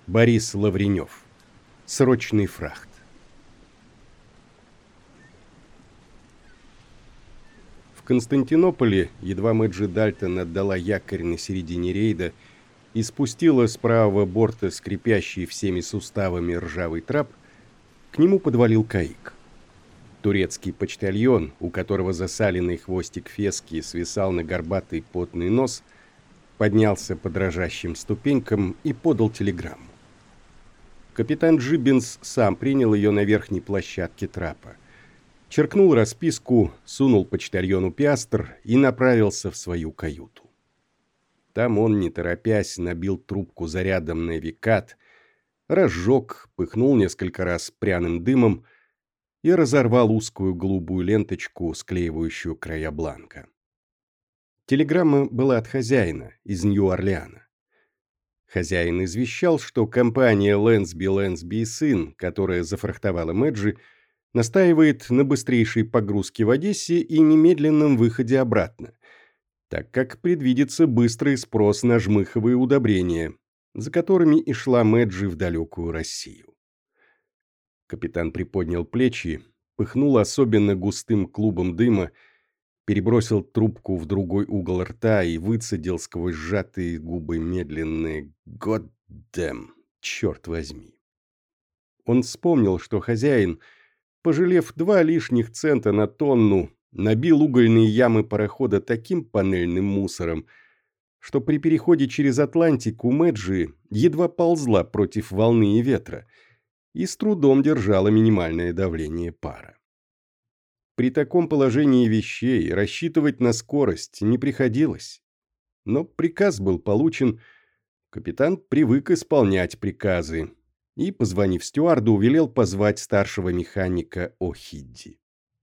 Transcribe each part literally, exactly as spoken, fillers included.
Борис Лавренев. Срочный фрахт. В Константинополе, едва Мэджи Дальтон отдала якорь на середине рейда и спустила с правого борта скрипящий всеми суставами ржавый трап, к нему подвалил каик. Турецкий почтальон, у которого засаленный хвостик фески свисал на горбатый потный нос, поднялся по дрожащим ступенькам и подал телеграмму. Капитан Джиббинс сам принял ее на верхней площадке трапа. Черкнул расписку, сунул почтальону пиастр и направился в свою каюту. Там он, не торопясь, набил трубку зарядом на викат, разжег, пыхнул несколько раз пряным дымом и разорвал узкую голубую ленточку, склеивающую края бланка. Телеграмма была от хозяина из Нью-Орлеана. Хозяин извещал, что компания Лэнсби, Лэнсби и сын, которая зафрахтовала Мэджи, настаивает на быстрейшей погрузке в Одессе и немедленном выходе обратно, так как предвидится быстрый спрос на жмыховые удобрения, за которыми и шла Мэджи в далекую Россию. Капитан приподнял плечи, пыхнул особенно густым клубом дыма, перебросил трубку в другой угол рта и выцедил сквозь сжатые губы медленные «God damn, черт возьми». Он вспомнил, что хозяин, пожалев два лишних цента на тонну, набил угольные ямы парохода таким панельным мусором, что при переходе через Атлантику Мэджи едва ползла против волны и ветра и с трудом держала минимальное давление пара. При таком положении вещей рассчитывать на скорость не приходилось. Но приказ был получен, капитан привык исполнять приказы и, позвонив стюарду, велел позвать старшего механика О'Хидди.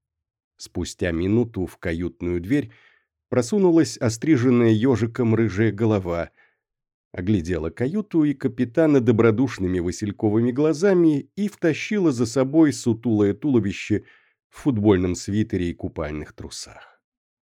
Спустя минуту в каютную дверь просунулась остриженная ежиком рыжая голова, оглядела каюту и капитана добродушными васильковыми глазами и втащила за собой сутулое туловище в футбольном свитере и купальных трусах.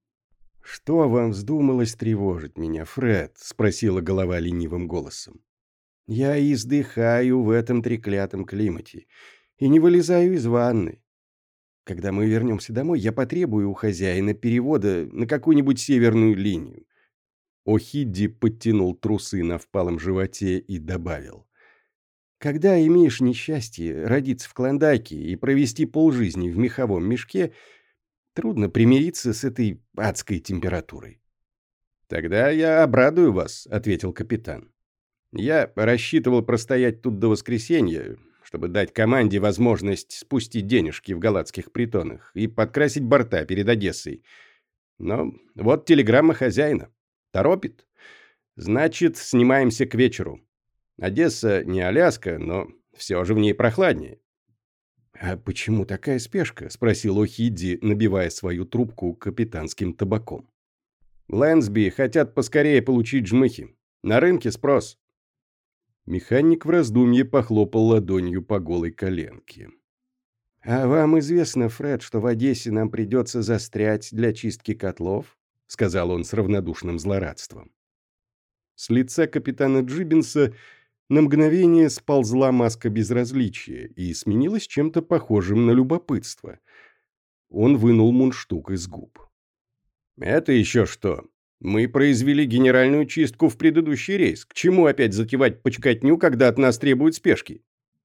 «Что вам вздумалось тревожить меня, Фред?» — спросила голова ленивым голосом. «Я издыхаю в этом треклятом климате и не вылезаю из ванны. Когда мы вернемся домой, я потребую у хозяина перевода на какую-нибудь северную линию». О'Хидди подтянул трусы на впалом животе и добавил: «Когда имеешь несчастье родиться в Клондайке и провести полжизни в меховом мешке, трудно примириться с этой адской температурой». «Тогда я обрадую вас», — ответил капитан. «Я рассчитывал простоять тут до воскресенья, чтобы дать команде возможность спустить денежки в галатских притонах и подкрасить борта перед Одессой. Но вот телеграмма хозяина. Торопит. Значит, снимаемся к вечеру. Одесса не Аляска, но все же в ней прохладнее». «А почему такая спешка?» — спросил О'Хидди, набивая свою трубку капитанским табаком. «Лэнсби хотят поскорее получить жмыхи. На рынке спрос». Механик в раздумье похлопал ладонью по голой коленке. «А вам известно, Фред, что в Одессе нам придется застрять для чистки котлов?» — сказал он с равнодушным злорадством. С лица капитана Джиббинса на мгновение сползла маска безразличия и сменилась чем-то похожим на любопытство. Он вынул мундштук из губ. «Это еще что? Мы произвели генеральную чистку в предыдущий рейс. К чему опять затевать почкотню, когда от нас требуют спешки?»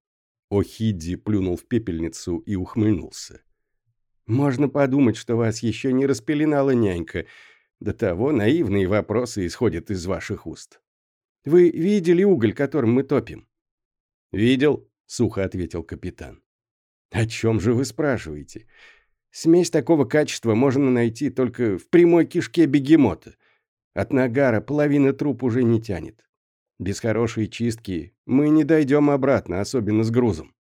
О'Хидди плюнул в пепельницу и ухмыльнулся. «Можно подумать, что вас еще не распеленала нянька. До того наивные вопросы исходят из ваших уст. Вы видели уголь, которым мы топим?» «Видел», — сухо ответил капитан. «О чем же вы спрашиваете? Смесь такого качества можно найти только в прямой кишке бегемота. От нагара половина труп уже не тянет. Без хорошей чистки мы не дойдем обратно, особенно с грузом».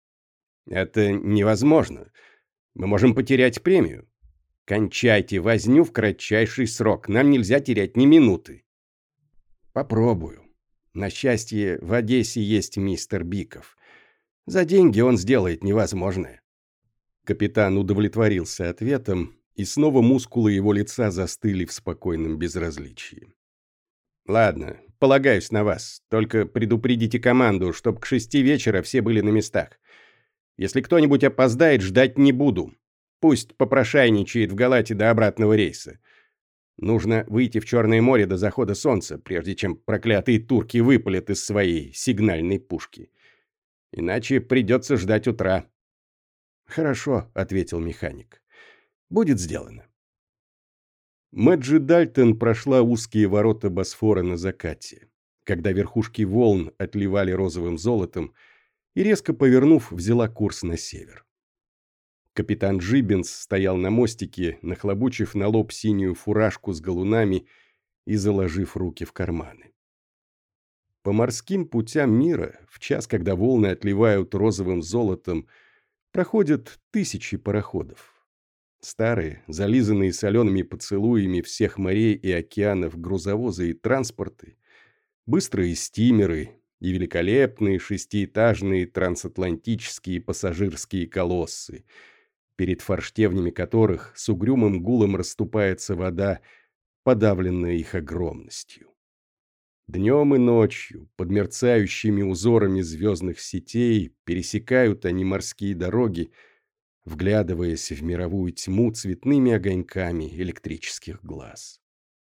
«Это невозможно. Мы можем потерять премию. Кончайте возню в кратчайший срок. Нам нельзя терять ни минуты». «Попробую. На счастье, в Одессе есть мистер Биков. За деньги он сделает невозможное». Капитан удовлетворился ответом, и снова мускулы его лица застыли в спокойном безразличии. «Ладно, полагаюсь на вас. Только предупредите команду, чтоб к шести вечера все были на местах. Если кто-нибудь опоздает, ждать не буду. Пусть попрошайничает в Галате до обратного рейса. Нужно выйти в Черное море до захода солнца, прежде чем проклятые турки выпалят из своей сигнальной пушки. Иначе придется ждать утра». «Хорошо», — ответил механик. «Будет сделано». Мэджи Дальтон прошла узкие ворота Босфора на закате, когда верхушки волн отливали розовым золотом, и, резко повернув, взяла курс на север. Капитан Джиббинс стоял на мостике, нахлобучив на лоб синюю фуражку с галунами и заложив руки в карманы. По морским путям мира, в час, когда волны отливают розовым золотом, проходят тысячи пароходов. Старые, зализанные солеными поцелуями всех морей и океанов грузовозы и транспорты, быстрые стимеры и великолепные шестиэтажные трансатлантические пассажирские колоссы, перед форштевнями которых с угрюмым гулом расступается вода, подавленная их огромностью. Днем и ночью, под мерцающими узорами звездных сетей, пересекают они морские дороги, вглядываясь в мировую тьму цветными огоньками электрических глаз.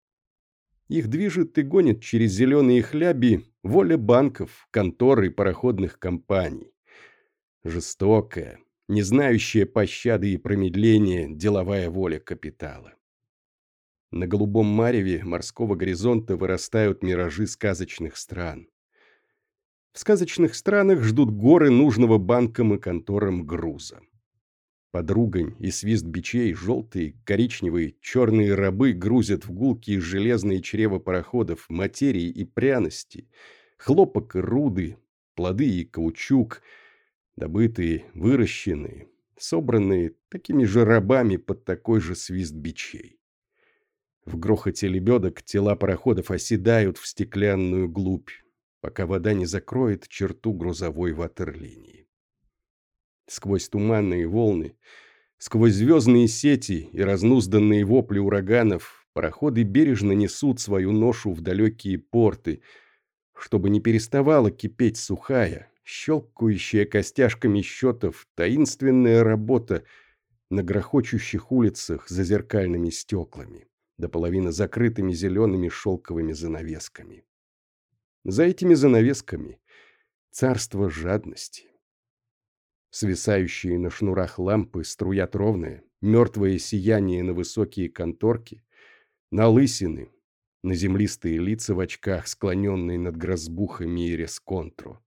Их движет и гонит через зеленые хляби воля банков, контор и пароходных компаний. Жестокая, не знающая пощады и промедления деловая воля капитала. На голубом мареве морского горизонта вырастают миражи сказочных стран. В сказочных странах ждут горы нужного банкам и конторам груза. Под ругань и свист бичей желтые, коричневые, черные рабы грузят в гулкие железные чрева пароходов материи и пряности, хлопок и руды, плоды и каучук, добытые, выращенные, собранные такими же рабами под такой же свист бичей. В грохоте лебедок тела пароходов оседают в стеклянную глубь, пока вода не закроет черту грузовой ватерлинии. Сквозь туманные волны, сквозь звездные сети и разнузданные вопли ураганов пароходы бережно несут свою ношу в далекие порты, чтобы не переставала кипеть сухая, щелкающая костяшками счетов таинственная работа на грохочущих улицах за зеркальными стеклами, до половины закрытыми зелеными шелковыми занавесками. За этими занавесками царство жадности. Свисающие на шнурах лампы струят ровное, мертвое сияние на высокие конторки, на лысины, на землистые лица в очках, склоненные над грозбухами и ресконтро.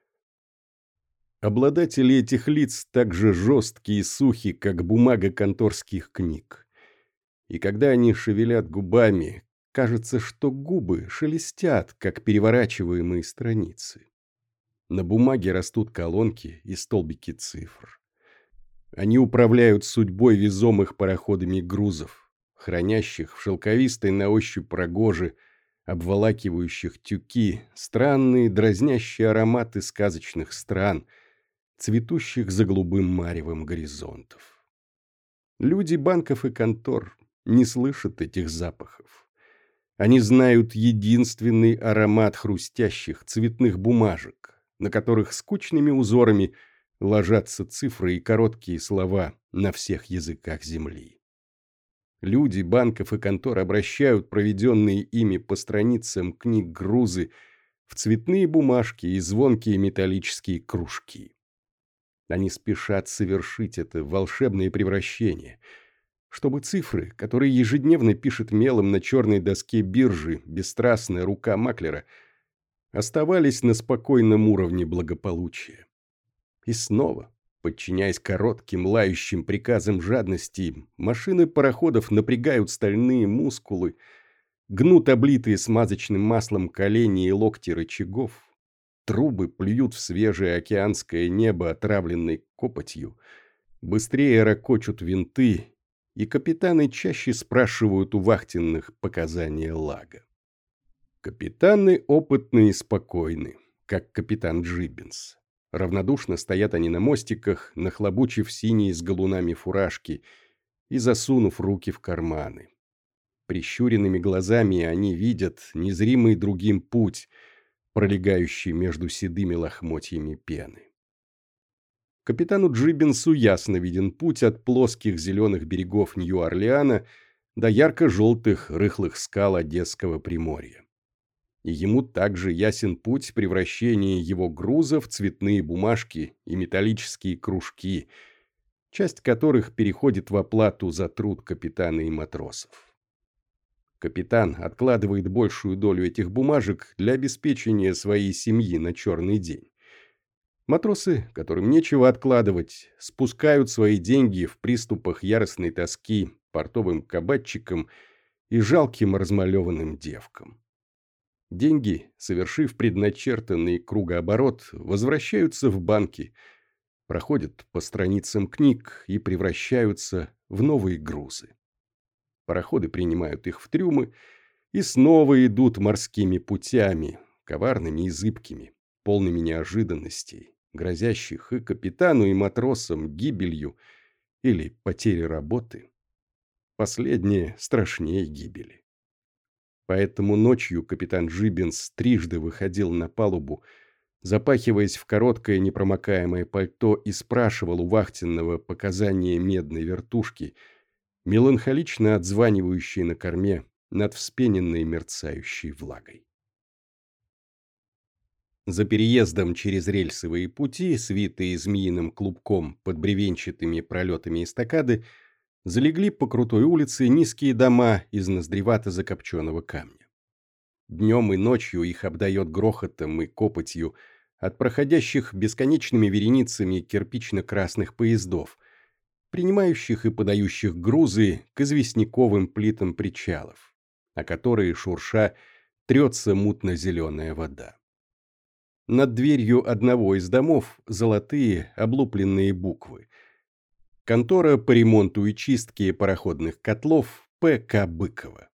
Обладатели этих лиц так же жесткие и сухи, как бумага конторских книг. И когда они шевелят губами, кажется, что губы шелестят, как переворачиваемые страницы. На бумаге растут колонки и столбики цифр. Они управляют судьбой везомых пароходами грузов, хранящих в шелковистой на ощупь рогоже, обволакивающих тюки, странные дразнящие ароматы сказочных стран, цветущих за голубым маревом горизонтов. Люди банков и контор не слышат этих запахов. Они знают единственный аромат хрустящих цветных бумажек, на которых скучными узорами ложатся цифры и короткие слова на всех языках земли. Люди банков и контор обращают проведенные ими по страницам книг грузы в цветные бумажки и звонкие металлические кружки. Они спешат совершить это волшебное превращение, чтобы цифры, которые ежедневно пишет мелом на черной доске биржи бесстрастная рука маклера, оставались на спокойном уровне благополучия. И снова, подчиняясь коротким лающим приказам жадности, машины пароходов напрягают стальные мускулы, гнут облитые смазочным маслом колени и локти рычагов, трубы плюют в свежее океанское небо отравленной копотью, быстрее ракочут винты, и капитаны чаще спрашивают у вахтенных показания лага. Капитаны опытны и спокойны, как капитан Джиббинс. Равнодушно стоят они на мостиках, нахлобучив синие с галунами фуражки и засунув руки в карманы. Прищуренными глазами они видят незримый другим путь, пролегающий между седыми лохмотьями пены. Капитану Джиббинсу ясно виден путь от плоских зеленых берегов Нью-Орлеана до ярко-желтых рыхлых скал Одесского Приморья. И ему также ясен путь превращения его груза в цветные бумажки и металлические кружки, часть которых переходит в оплату за труд капитана и матросов. Капитан откладывает большую долю этих бумажек для обеспечения своей семьи на черный день. Матросы, которым нечего откладывать, спускают свои деньги в приступах яростной тоски портовым кабачикам и жалким размалеванным девкам. Деньги, совершив предначертанный кругооборот, возвращаются в банки, проходят по страницам книг и превращаются в новые грузы. Пароходы принимают их в трюмы и снова идут морскими путями, коварными и зыбкими, полными неожиданностей, грозящих и капитану, и матросам гибелью или потерей работы. Последнее страшнее гибели. Поэтому ночью капитан Джиббинс трижды выходил на палубу, запахиваясь в короткое непромокаемое пальто, и спрашивал у вахтенного показания медной вертушки, меланхолично отзванивающей на корме над вспененной мерцающей влагой. За переездом через рельсовые пути, свитые змеиным клубком под бревенчатыми пролетами эстакады, залегли по крутой улице низкие дома из ноздревато-закопченного камня. Днем и ночью их обдает грохотом и копотью от проходящих бесконечными вереницами кирпично-красных поездов, принимающих и подающих грузы к известняковым плитам причалов, о которые, шурша, трется мутно-зеленая вода. Над дверью одного из домов золотые облупленные буквы: «Контора по ремонту и чистке пароходных котлов П К Быкова».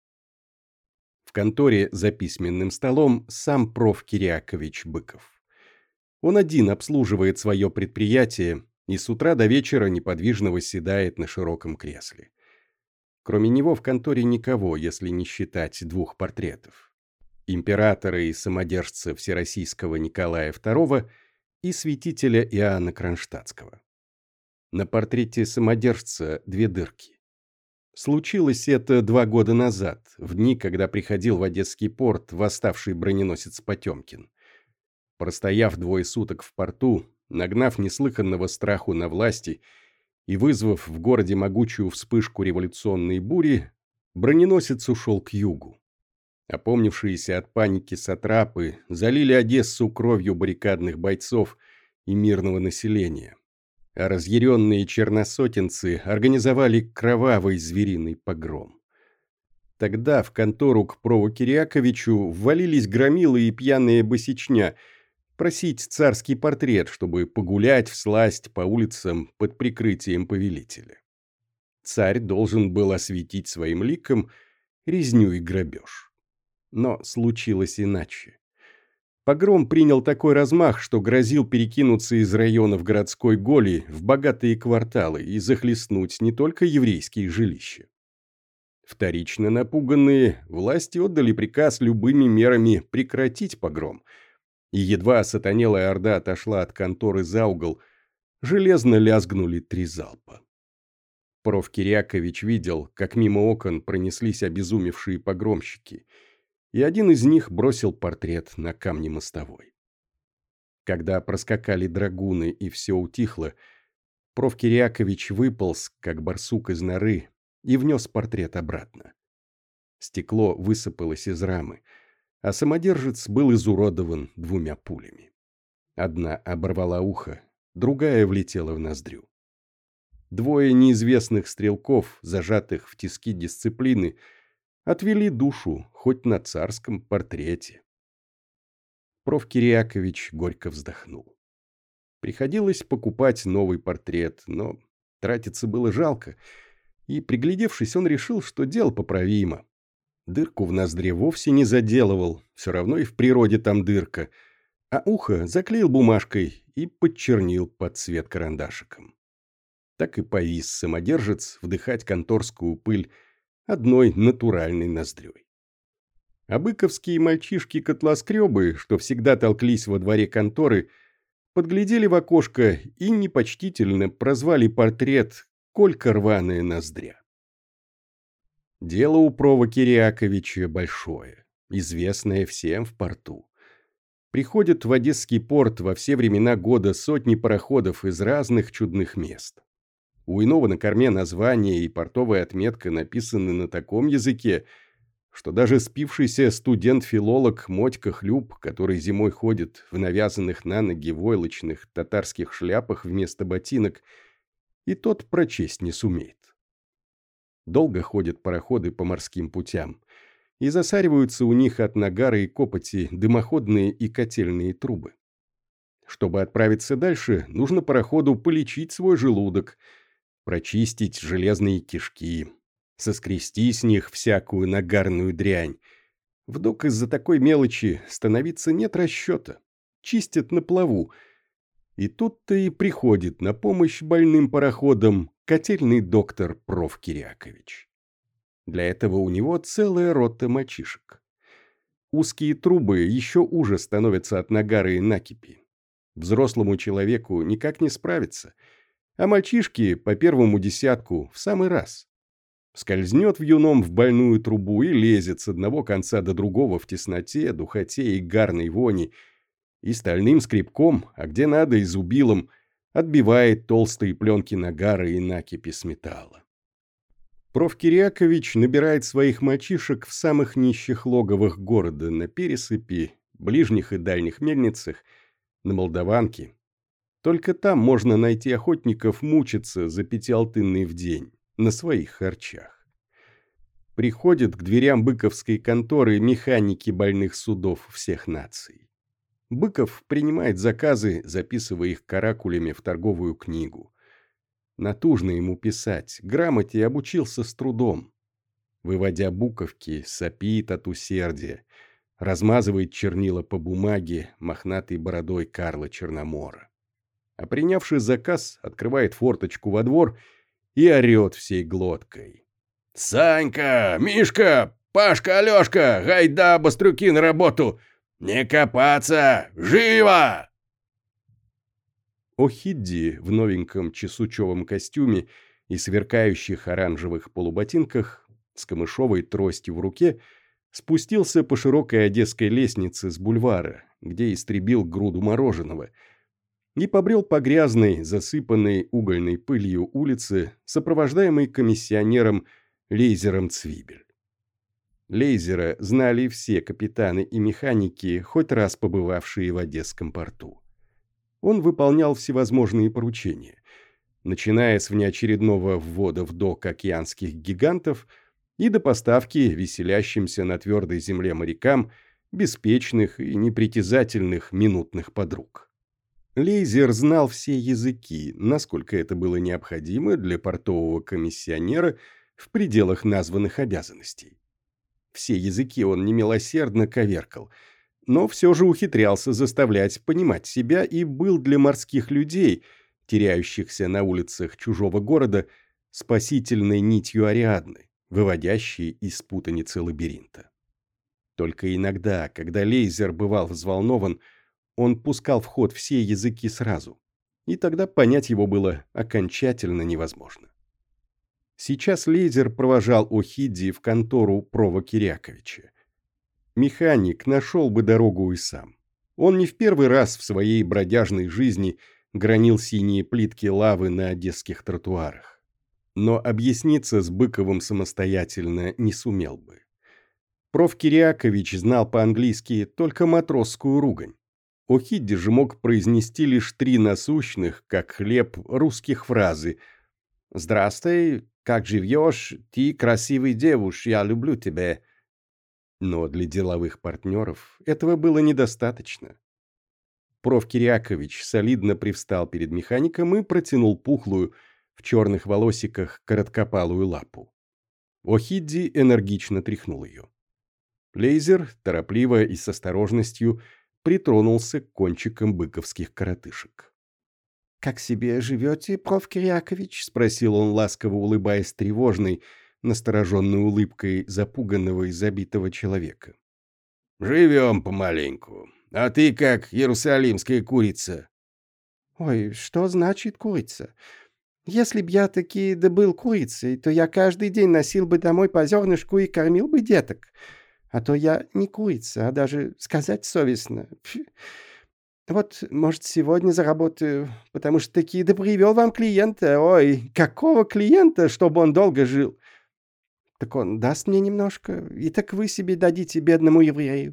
В конторе за письменным столом сам проф. Кирякович Быков. Он один обслуживает свое предприятие и с утра до вечера неподвижно восседает на широком кресле. Кроме него в конторе никого, если не считать двух портретов: императора и самодержца всероссийского Николая второго и святителя Иоанна Кронштадтского. На портрете самодержца две дырки. Случилось это два года назад, в дни, когда приходил в Одесский порт восставший броненосец Потемкин. Простояв двое суток в порту, нагнав неслыханного страху на власти и вызвав в городе могучую вспышку революционной бури, броненосец ушел к югу. Опомнившиеся от паники сатрапы залили Одессу кровью баррикадных бойцов и мирного населения, а разъяренные черносотенцы организовали кровавый звериный погром. Тогда в контору к прову Киряковичу ввалились громилы и пьяные босячня просить царский портрет, чтобы погулять всласть по улицам под прикрытием повелителя. Царь должен был осветить своим ликом резню и грабеж. Но случилось иначе. Погром принял такой размах, что грозил перекинуться из районов городской голи в богатые кварталы и захлестнуть не только еврейские жилища. Вторично напуганные, власти отдали приказ любыми мерами прекратить погром, и едва сатанелая орда отошла от конторы за угол, железно лязгнули три залпа. Проф. Кирякович видел, как мимо окон пронеслись обезумевшие погромщики, и один из них бросил портрет на камни мостовой. Когда проскакали драгуны и все утихло, проф. Кирякович выполз, как барсук из норы, и внес портрет обратно. Стекло высыпалось из рамы, а самодержец был изуродован двумя пулями. Одна оборвала ухо, другая влетела в ноздрю. Двое неизвестных стрелков, зажатых в тиски дисциплины, отвели душу хоть на царском портрете. Проф. Кирякович горько вздохнул. Приходилось покупать новый портрет, но тратиться было жалко, и, приглядевшись, он решил, что дело поправимо. Дырку в ноздре вовсе не заделывал, все равно и в природе там дырка, а ухо заклеил бумажкой и подчернил под цвет карандашиком. Так и повис самодержец вдыхать конторскую пыль одной натуральной ноздрёй. А быковские мальчишки-котлоскребы, что всегда толклись во дворе конторы, подглядели в окошко и непочтительно прозвали портрет «Колька рваная ноздря». Дело у Прова Кириаковича большое, известное всем в порту. Приходят в Одесский порт во все времена года сотни пароходов из разных чудных мест. У иного на корме название и портовая отметка написаны на таком языке, что даже спившийся студент-филолог Мотька Хлюп, который зимой ходит в навязанных на ноги войлочных татарских шляпах вместо ботинок, и тот прочесть не сумеет. Долго ходят пароходы по морским путям, и засариваются у них от нагара и копоти дымоходные и котельные трубы. Чтобы отправиться дальше, нужно пароходу полечить свой желудок, прочистить железные кишки, соскрести с них всякую нагарную дрянь. Вдруг из-за такой мелочи становиться нет расчета, чистят на плаву. И тут-то и приходит на помощь больным пароходам котельный доктор Проф. Кириакович. Для этого у него целая рота мальчишек. Узкие трубы еще уже становятся от нагара и накипи. Взрослому человеку никак не справиться, а мальчишки по первому десятку в самый раз. Скользнет вьюном в больную трубу и лезет с одного конца до другого в тесноте, духоте и гарной вони, и стальным скребком, а где надо и зубилом, отбивает толстые пленки нагара и накипи с металла. Проф. Кириакович набирает своих мальчишек в самых нищих логовых города, на пересыпи, ближних и дальних мельницах, на Молдаванке. Только там можно найти охотников мучиться за пятиалтынный в день, на своих харчах. Приходят к дверям быковской конторы механики больных судов всех наций. Быков принимает заказы, записывая их каракулями в торговую книгу. Натужно ему писать, грамоте обучился с трудом. Выводя буковки, сопит от усердия, размазывает чернила по бумаге мохнатой бородой Карла Черномора. А принявший заказ, открывает форточку во двор и орет всей глоткой. «Санька! Мишка! Пашка, Алешка! Гайда, бастрюки на работу! Не копаться! Живо!» Охидди в новеньком чесучевом костюме и сверкающих оранжевых полуботинках с камышовой тростью в руке спустился по широкой одесской лестнице с бульвара, где истребил груду мороженого, и побрел по грязной, засыпанной угольной пылью улице, сопровождаемой комиссионером Лейзером Цвибель. Лейзера знали все капитаны и механики, хоть раз побывавшие в Одесском порту. Он выполнял всевозможные поручения, начиная с внеочередного ввода в док океанских гигантов и до поставки веселящимся на твердой земле морякам беспечных и непритязательных минутных подруг. Лейзер знал все языки, насколько это было необходимо для портового комиссионера в пределах названных обязанностей. Все языки он немилосердно коверкал, но все же ухитрялся заставлять понимать себя и был для морских людей, теряющихся на улицах чужого города, спасительной нитью Ариадны, выводящей из путаницы лабиринта. Только иногда, когда Лейзер бывал взволнован, он пускал в ход все языки сразу, и тогда понять его было окончательно невозможно. Сейчас Лейзер провожал Охидди в контору Прова Кириаковича. Механик нашел бы дорогу и сам. Он не в первый раз в своей бродяжной жизни гранил синие плитки лавы на одесских тротуарах. Но объясниться с Быковым самостоятельно не сумел бы. Проф. Кириакович знал по-английски только матросскую ругань. Охидди же мог произнести лишь три насущных, как хлеб, русских фразы: «Здравствуй, как живешь, ты красивый девуш, я люблю тебя». Но для деловых партнеров этого было недостаточно. Проф. Кириакович солидно привстал перед механиком и протянул пухлую, в черных волосиках, короткопалую лапу. Охидди энергично тряхнул ее. Лейзер, торопливо и с осторожностью, притронулся к кончикам быковских коротышек. «Как себе живете, проф. Кириакович?» — спросил он, ласково улыбаясь тревожной, настороженной улыбкой запуганного и забитого человека. «Живем помаленьку. А ты как иерусалимская курица». «Ой, что значит курица? Если б я таки да был курицей, то я каждый день носил бы домой по зернышку и кормил бы деток. А то я не курица, а даже сказать совестно. Фу. Вот, может, сегодня заработаю, потому что таки да привел вам клиента. Ой, какого клиента, чтобы он долго жил? Так он даст мне немножко, и так вы себе дадите бедному еврею».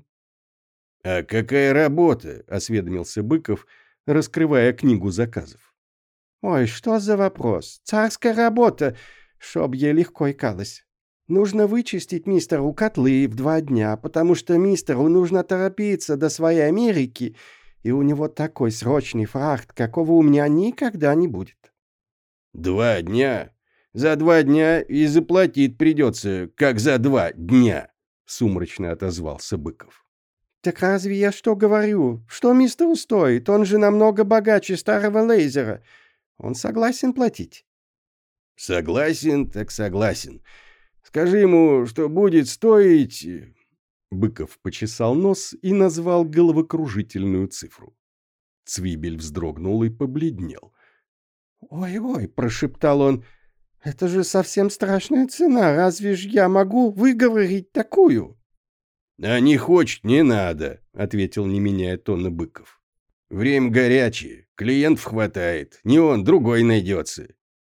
«А какая работа?» — осведомился Быков, раскрывая книгу заказов. «Ой, что за вопрос? Царская работа, чтоб ей легко икалось. Нужно вычистить мистеру котлы в два дня, потому что мистеру нужно торопиться до своей Америки, и у него такой срочный фрахт, какого у меня никогда не будет». «Два дня? За два дня и заплатить придется, как за два дня», — сумрачно отозвался Быков. «Так разве я что говорю? Что мистеру стоит? Он же намного богаче старого Лейзера. Он согласен платить». «Согласен, так согласен. Скажи ему, что будет стоить...» Быков почесал нос и назвал головокружительную цифру. Цвибель вздрогнул и побледнел. «Ой-ой», — прошептал он, — «это же совсем страшная цена. Разве ж я могу выговорить такую?» «А не хочет, не надо», — ответил, не меняя тона, Быков. «Время горячее, клиентов хватает, не он, другой найдется».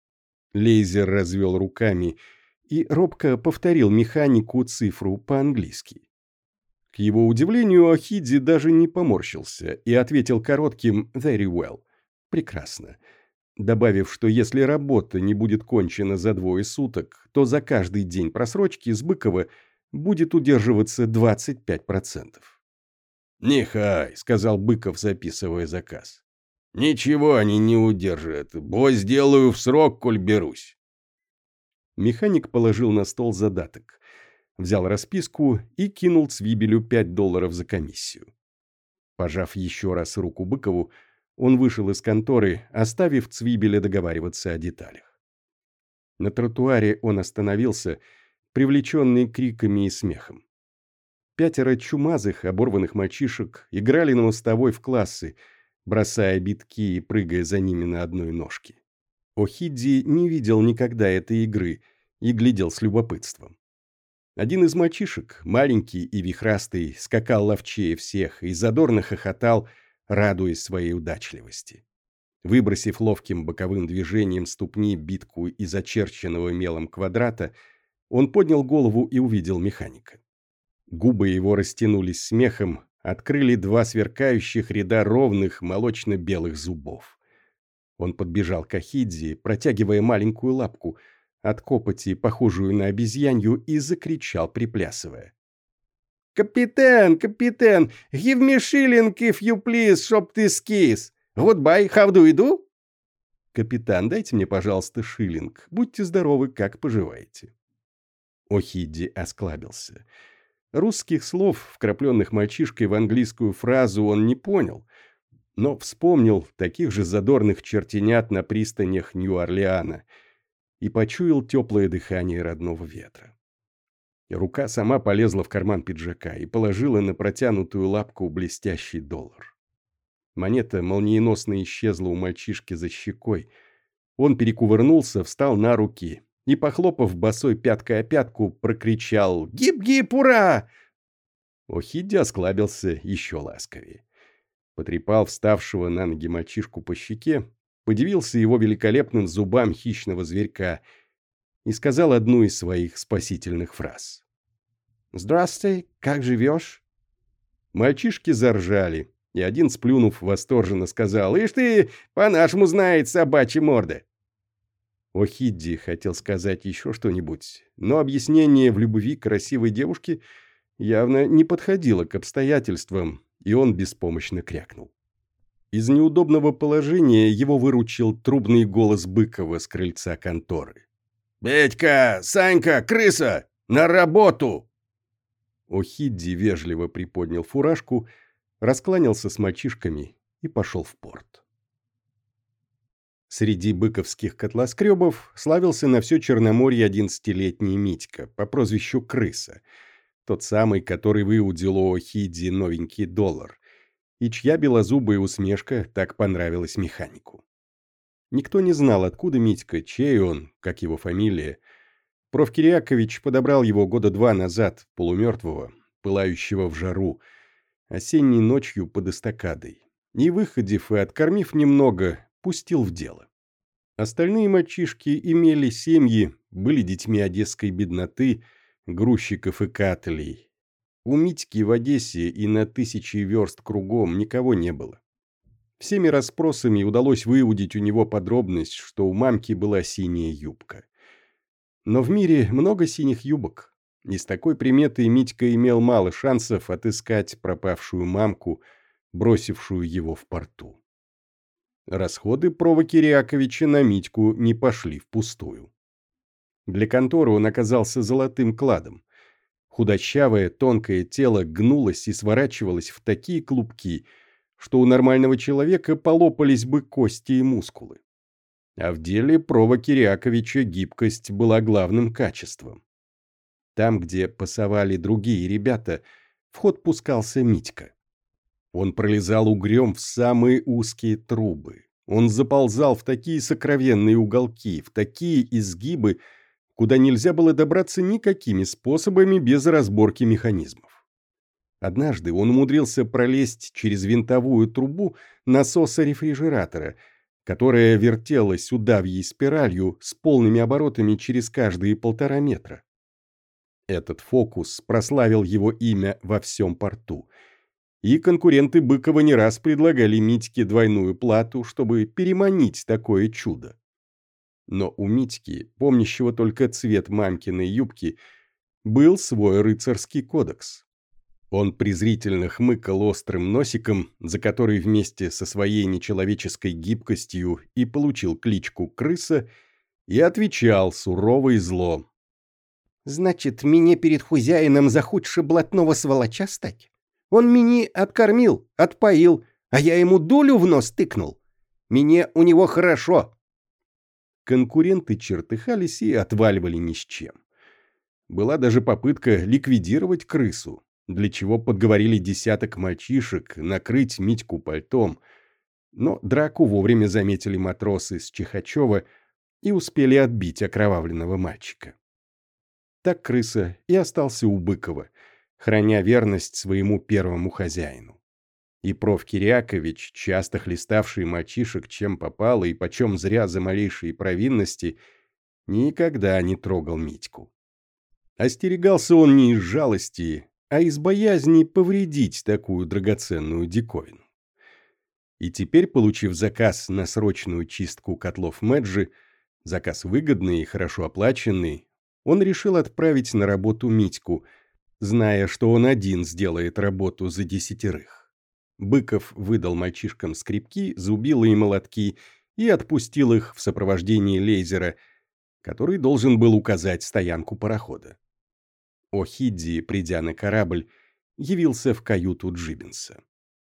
Лейзер развел руками и робко повторил механику цифру по-английски. К его удивлению, Охидзи даже не поморщился и ответил коротким «very well» — прекрасно, добавив, что если работа не будет кончена за двое суток, то за каждый день просрочки с Быкова будет удерживаться двадцать пять процентов. «Нехай», — сказал Быков, записывая заказ. «Ничего они не удержат. Бой сделаю в срок, коль берусь». Механик положил на стол задаток, взял расписку и кинул Цвибелю пять долларов за комиссию. Пожав еще раз руку Быкову, он вышел из конторы, оставив Цвибеля договариваться о деталях. На тротуаре он остановился, привлеченный криками и смехом. Пятеро чумазых, оборванных мальчишек играли на мостовой в классы, бросая битки и прыгая за ними на одной ножке. Охидзи не видел никогда этой игры и глядел с любопытством. Один из мальчишек, маленький и вихрастый, скакал ловчее всех и задорно хохотал, радуясь своей удачливости. Выбросив ловким боковым движением ступни битку из очерченного мелом квадрата, он поднял голову и увидел механика. Губы его растянулись смехом, открыли два сверкающих ряда ровных молочно-белых зубов. Он подбежал к Охидзи, протягивая маленькую лапку, от копоти, похожую на обезьянью, и закричал, приплясывая. «Капитан, капитан, give me shilling if you please, чтоб ты скис. Goodbye, how do you do?» «Капитан, дайте мне, пожалуйста, шиллинг. Будьте здоровы, как поживаете?» Охидзи осклабился. Русских слов, вкрапленных мальчишкой в английскую фразу, он не понял, но вспомнил таких же задорных чертенят на пристанях Нью-Орлеана и почуял теплое дыхание родного ветра. Рука сама полезла в карман пиджака и положила на протянутую лапку блестящий доллар. Монета молниеносно исчезла у мальчишки за щекой. Он перекувырнулся, встал на руки и, похлопав босой пяткой о пятку, прокричал «Гип-гип, ура!». Охидзи осклабился еще ласковее. Потрепал вставшего на ноги мальчишку по щеке, подивился его великолепным зубам хищного зверька и сказал одну из своих спасительных фраз. «Здравствуй, как живешь?» Мальчишки заржали, и один, сплюнув, восторженно сказал: «Ишь ты, по-нашему знает собачья морда!» Охидзи хотел сказать еще что-нибудь, но объяснение в любви к красивой девушке явно не подходило к обстоятельствам, и он беспомощно крякнул. Из неудобного положения его выручил трубный голос Быкова с крыльца конторы. «Петька, Санька, крыса! На работу!» Охидзи вежливо приподнял фуражку, раскланялся с мальчишками и пошел в порт. Среди быковских котлоскребов славился на все Черноморье одиннадцатилетний Митька по прозвищу Крыса, тот самый, который выудил у Охидзи новенький доллар, и чья белозубая усмешка так понравилась механику. Никто не знал, откуда Митька, чей он, как его фамилия. Проф. Кириакович подобрал его года два назад, полумертвого, пылающего в жару, осенней ночью под эстакадой, и, выходив и откормив немного, пустил в дело. Остальные мальчишки имели семьи, были детьми одесской бедноты, грузчиков и кателей. У Митьки в Одессе и на тысячи верст кругом никого не было. Всеми расспросами удалось выудить у него подробность, что у мамки была синяя юбка. Но в мире много синих юбок, и с такой приметой Митька имел мало шансов отыскать пропавшую мамку, бросившую его в порту. Расходы Прова Кириаковича на Митьку не пошли впустую. Для конторы он оказался золотым кладом. Худощавое, тонкое тело гнулось и сворачивалось в такие клубки, что у нормального человека полопались бы кости и мускулы. А в деле Прова Кириаковича гибкость была главным качеством. Там, где пасовали другие ребята, в ход пускался Митька. Он пролезал угрём в самые узкие трубы. Он заползал в такие сокровенные уголки, в такие изгибы, куда нельзя было добраться никакими способами без разборки механизмов. Однажды он умудрился пролезть через винтовую трубу насоса рефрижератора, которая вертелась удавьей спиралью с полными оборотами через каждые полтора метра. Этот фокус прославил его имя во всем порту. И конкуренты Быкова не раз предлагали Митьке двойную плату, чтобы переманить такое чудо. Но у Митьки, помнящего только цвет мамкиной юбки, был свой рыцарский кодекс. Он презрительно хмыкал острым носиком, за который вместе со своей нечеловеческой гибкостью и получил кличку Крыса, и отвечал сурово и зло. «Значит, мне перед хузяином захудше блатного сволоча стать? Он меня откормил, отпоил, а я ему дулю в нос тыкнул. Мне у него хорошо». Конкуренты чертыхались и отваливали ни с чем. Была даже попытка ликвидировать Крысу, для чего подговорили десяток мальчишек накрыть Митьку пальтом, но драку вовремя заметили матросы с Чихачева и успели отбить окровавленного мальчика. Так Крыса и остался у Быкова, храня верность своему первому хозяину. И проф. Кириакович, часто хлеставший мальчишек чем попало и почем зря за малейшие провинности, никогда не трогал Митьку. Остерегался он не из жалости, а из боязни повредить такую драгоценную диковину. И теперь, получив заказ на срочную чистку котлов Мэджи, заказ выгодный и хорошо оплаченный, он решил отправить на работу Митьку, зная, что он один сделает работу за десятерых. Быков выдал мальчишкам скребки, зубилы и молотки и отпустил их в сопровождении Лейзера, который должен был указать стоянку парохода. Охидзи, придя на корабль, явился в каюту Джибинса.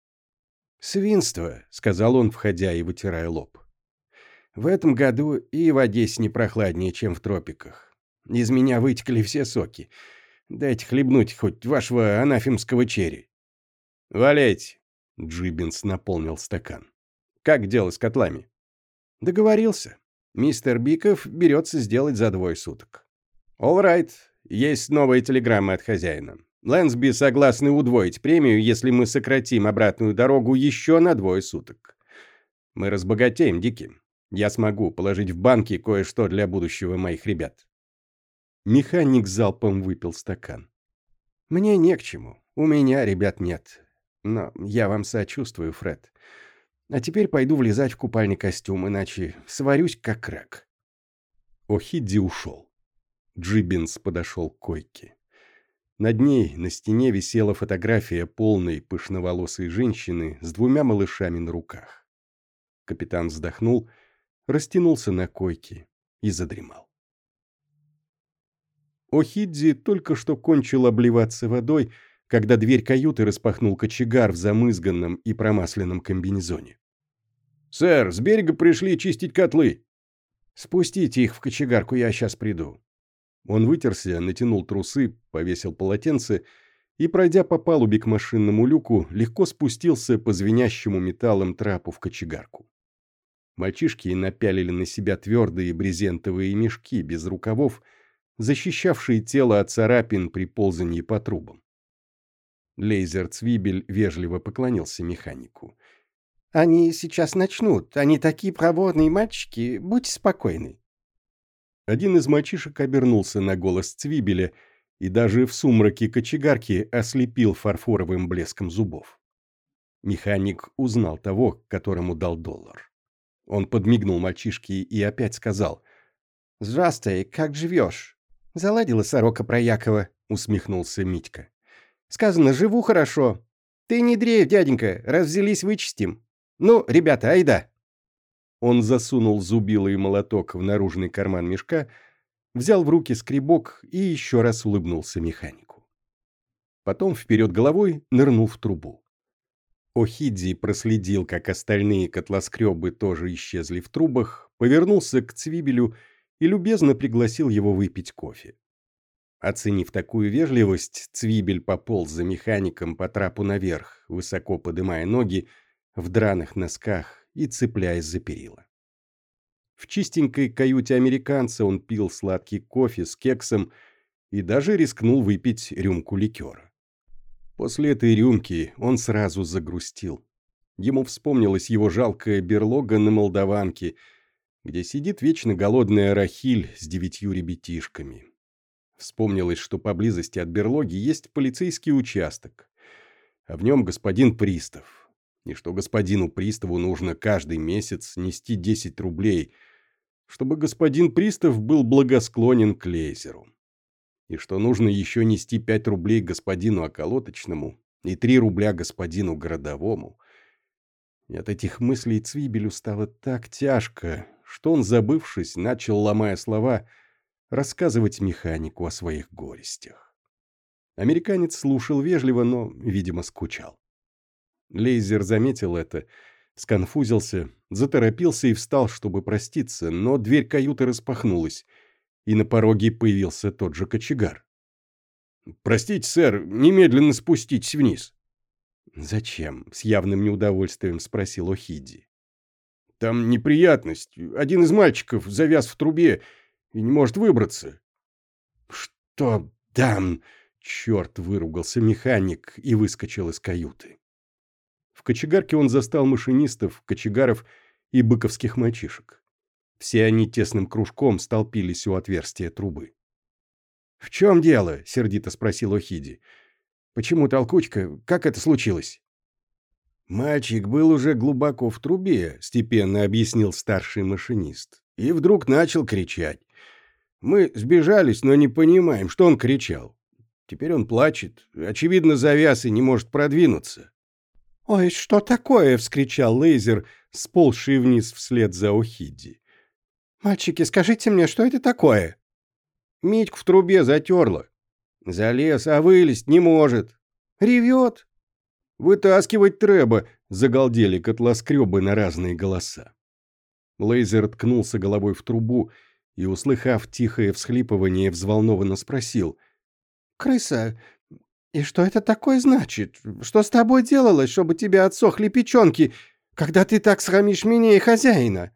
«Свинство», — сказал он, входя и вытирая лоб. «В этом году и в Одессе не прохладнее, чем в тропиках. Из меня вытекли все соки. Дайте хлебнуть хоть вашего анафемского черри». «Валяйте», — Джибинс наполнил стакан. «Как дело с котлами?» «Договорился. Мистер Биков берется сделать за двое суток». «All right. Есть новая телеграмма от хозяина. Лэнсби согласны удвоить премию, если мы сократим обратную дорогу еще на двое суток. Мы разбогатеем, Дики. Я смогу положить в банки кое-что для будущего моих ребят». Механик залпом выпил стакан. «Мне не к чему. У меня ребят нет. Но я вам сочувствую, Фред. А теперь пойду влезать в купальный костюм, иначе сварюсь как рак». Охидзи ушел. Джибинс подошел к койке. Над ней на стене висела фотография полной пышноволосой женщины с двумя малышами на руках. Капитан вздохнул, растянулся на койке и задремал. Охидзи только что кончил обливаться водой, когда дверь каюты распахнул кочегар в замызганном и промасленном комбинезоне. «Сэр, с берега пришли чистить котлы». «Спустите их в кочегарку, я сейчас приду». Он вытерся, натянул трусы, повесил полотенце и, пройдя по палубе к машинному люку, легко спустился по звенящему металлом трапу в кочегарку. Мальчишки напялили на себя твердые брезентовые мешки без рукавов, защищавшие тело от царапин при ползании по трубам. Лейзер Цвибель вежливо поклонился механику. «Они сейчас начнут. Они такие проворные мальчики. Будьте спокойны». Один из мальчишек обернулся на голос Цвибеля и даже в сумраке кочегарки ослепил фарфоровым блеском зубов. Механик узнал того, которому дал доллар. Он подмигнул мальчишке и опять сказал: «Здравствуй, как живешь?» «Заладила сорока про Якова», — усмехнулся Митька. «Сказано, живу хорошо. Ты не дрейф, дяденька, раз взялись, вычистим. Ну, ребята, айда». Он засунул зубило и молоток в наружный карман мешка, взял в руки скребок и еще раз улыбнулся механику. Потом вперед головой нырнул в трубу. О'Хидди проследил, как остальные котлоскребы тоже исчезли в трубах, повернулся к Цвибелю и любезно пригласил его выпить кофе. Оценив такую вежливость, Цвибель пополз за механиком по трапу наверх, высоко подымая ноги, в драных носках и цепляясь за перила. В чистенькой каюте американца он пил сладкий кофе с кексом и даже рискнул выпить рюмку ликера. После этой рюмки он сразу загрустил. Ему вспомнилась его жалкая берлога на Молдаванке, где сидит вечно голодная Рахиль с девятью ребятишками. Вспомнилось, что поблизости от берлоги есть полицейский участок, а в нем господин пристав, и что господину приставу нужно каждый месяц нести десять рублей, чтобы господин пристав был благосклонен к Лейзеру, и что нужно еще нести пять рублей господину околоточному и три рубля господину городовому. И от этих мыслей Цвибелю стало так тяжко, что он, забывшись, начал, ломая слова, рассказывать механику о своих горестях. Американец слушал вежливо, но, видимо, скучал. Лейзер заметил это, сконфузился, заторопился и встал, чтобы проститься, но дверь каюты распахнулась, и на пороге появился тот же кочегар. «Простите, сэр, немедленно спуститесь вниз». «Зачем?» — с явным неудовольствием спросил О'Хидди. «Там неприятность. Один из мальчиков завяз в трубе и не может выбраться». «Что там?» — черт, выругался механик и выскочил из каюты. В кочегарке он застал машинистов, кочегаров и быковских мальчишек. Все они тесным кружком столпились у отверстия трубы. «В чем дело?» — сердито спросил О'Хидди. «Почему толкучка? Как это случилось?» «Мальчик был уже глубоко в трубе», — степенно объяснил старший машинист, и вдруг начал кричать. «Мы сбежались, но не понимаем, что он кричал. Теперь он плачет, очевидно, завяз и не может продвинуться». «Ой, что такое?» — вскричал Лейзер, сползший вниз вслед за О'Хидди. «Мальчики, скажите мне, что это такое?» Митьку в трубе затерло. Залез, а вылезть не может. Ревет. «Вытаскивать треба!» — загалдели котлоскребы на разные голоса. Лейзер ткнулся головой в трубу и, услыхав тихое всхлипывание, взволнованно спросил. «Крыса, и что это такое значит? Что с тобой делалось, чтобы тебе отсохли печенки, когда ты так срамишь меня и хозяина?»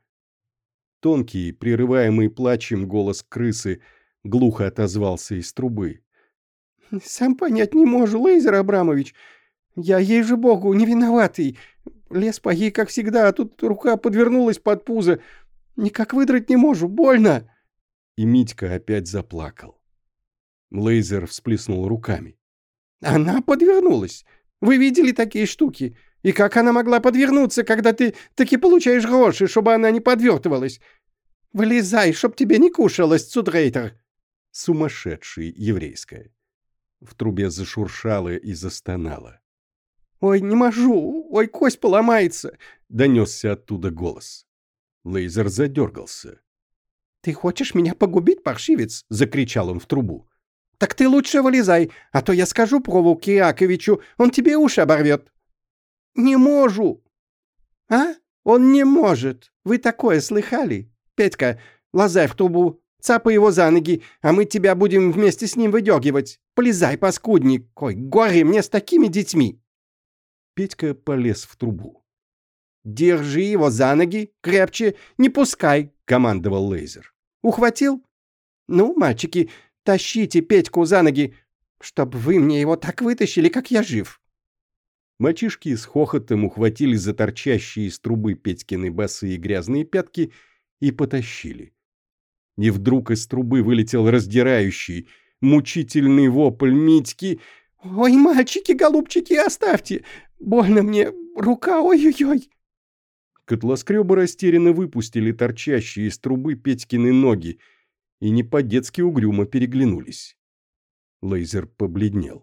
Тонкий, прерываемый плачем голос крысы глухо отозвался из трубы. «Сам понять не могу, Лейзер Абрамович. Я, ей же богу, не виноватый. Лез по ей, как всегда, а тут рука подвернулась под пузо. Никак выдрать не могу, больно». И Митька опять заплакал. Лейзер всплеснул руками. «Она подвернулась. Вы видели такие штуки? И как она могла подвернуться, когда ты таки получаешь гроши, чтобы она не подвертывалась? Вылезай, чтоб тебе не кушалось, цудрейтер!» Сумасшедший, еврейская. В трубе зашуршало и застонало. «Ой, не можу! Ой, кость поломается!» — донесся оттуда голос. Лейзер задергался. «Ты хочешь меня погубить, паршивец?» — закричал он в трубу. «Так ты лучше вылезай, а то я скажу прову Киаковичу, он тебе уши оборвет». «Не можу!» «А? Он не может. Вы такое слыхали? Петька, лазай в трубу, цапай его за ноги, а мы тебя будем вместе с ним выдергивать. Полезай, паскудник. Ой, горе мне с такими детьми. Петька полез в трубу. «Держи его за ноги, крепче, не пускай», — командовал Лейзер. «Ухватил? Ну, мальчики, тащите Петьку за ноги, чтоб вы мне его так вытащили, как я жив». Мальчишки с хохотом ухватились за торчащие из трубы Петькины босые грязные пятки и потащили. И вдруг из трубы вылетел раздирающий, мучительный вопль Митьки. «Ой, мальчики, голубчики, оставьте! Больно мне, рука, ой-ой-ой!» Котлоскребы растерянно выпустили торчащие из трубы Петькины ноги и не по-детски угрюмо переглянулись. Лейзер побледнел.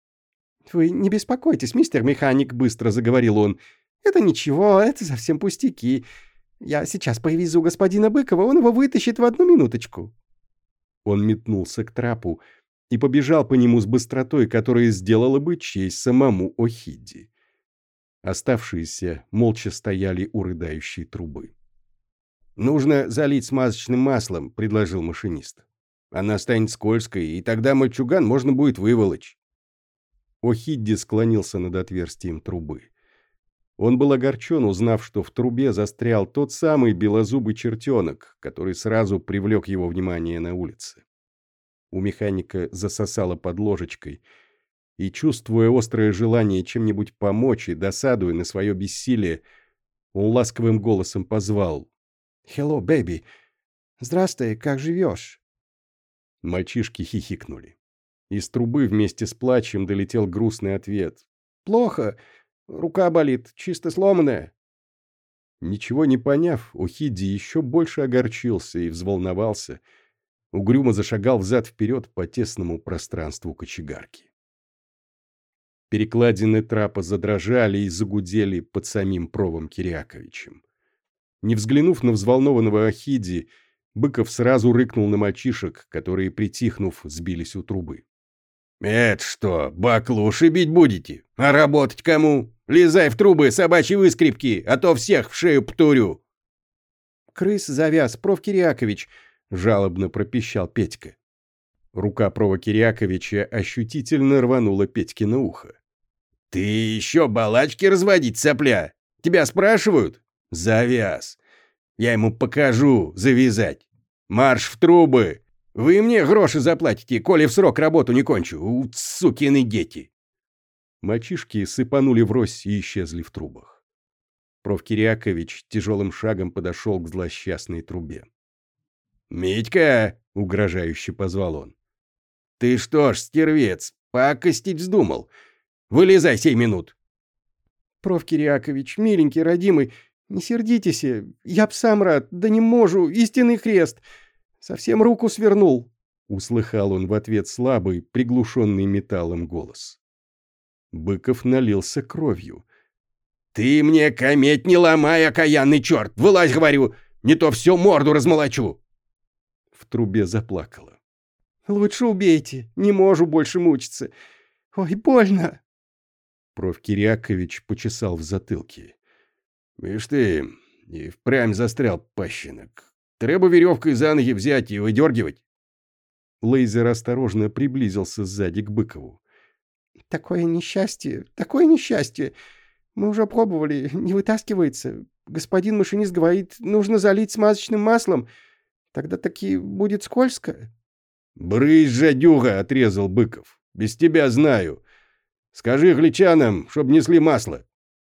«Вы не беспокойтесь, мистер механик», — быстро заговорил он. «Это ничего, это совсем пустяки. Я сейчас повезу господина Быкова, он его вытащит в одну минуточку». Он метнулся к трапу и побежал по нему с быстротой, которая сделала бы честь самому Охидди. Оставшиеся молча стояли у рыдающей трубы. «Нужно залить смазочным маслом», — предложил машинист. «Она станет скользкой, и тогда мальчуган можно будет выволочь». Охидди склонился над отверстием трубы. Он был огорчен, узнав, что в трубе застрял тот самый белозубый чертенок, который сразу привлек его внимание на улице. У механика засосало под ложечкой, и, чувствуя острое желание чем-нибудь помочь и досадуя на свое бессилие, он ласковым голосом позвал: «Hello, baby. Здравствуй, как живешь?» Мальчишки хихикнули. Из трубы вместе с плачем долетел грустный ответ: «Плохо. Рука болит, чисто сломанная». Ничего не поняв, Охидди еще больше огорчился и взволновался. Угрюмо зашагал взад-вперед по тесному пространству кочегарки. Перекладины трапа задрожали и загудели под самим Провом Киряковичем. Не взглянув на взволнованного Охидди, Быков сразу рыкнул на мальчишек, которые, притихнув, сбились у трубы. «Это что, баклуши бить будете? А работать кому? Лезай в трубы, собачьи выскребки, а то всех в шею птурю!» «Крыс завяз, Пров Кирякович!» — жалобно пропищал Петька. Рука Прова Киряковича ощутительно рванула Петьке на ухо. «Ты еще балачки разводить, сопля? Тебя спрашивают? Завяз. Я ему покажу, завязать. Марш в трубы! Вы мне гроши заплатите, коли в срок работу не кончу, у, сукины дети!» Мальчишки сыпанули врозь и исчезли в трубах. Пров Кирякович тяжелым шагом подошел к злосчастной трубе. «Митька!» — угрожающе позвал он. «Ты что ж, стервец, пакостить вздумал? Вылезай сей минут!» «Пров Кирякович, миленький, родимый, не сердитесь, я б сам рад, да не можу, истинный хрест, совсем руку свернул», — услыхал он в ответ слабый, приглушенный металлом голос. Быков налился кровью. «Ты мне кометь не ломай, окаянный черт! Вылазь, говорю, не то всю морду размолочу!» В трубе заплакала. «Лучше убейте, не можу больше мучиться. Ой, больно!» Пров Кирякович почесал в затылке. «Вишь ты, и впрямь застрял пащенок. Треба веревкой за ноги взять и выдергивать». Лейзер осторожно приблизился сзади к Быкову. «Такое несчастье, такое несчастье. Мы уже пробовали, не вытаскивается. Господин машинист говорит, нужно залить смазочным маслом. Тогда таки будет скользко». «Брысь, жадюга!» — отрезал Быков. «Без тебя знаю. Скажи гличанам, чтоб несли масло».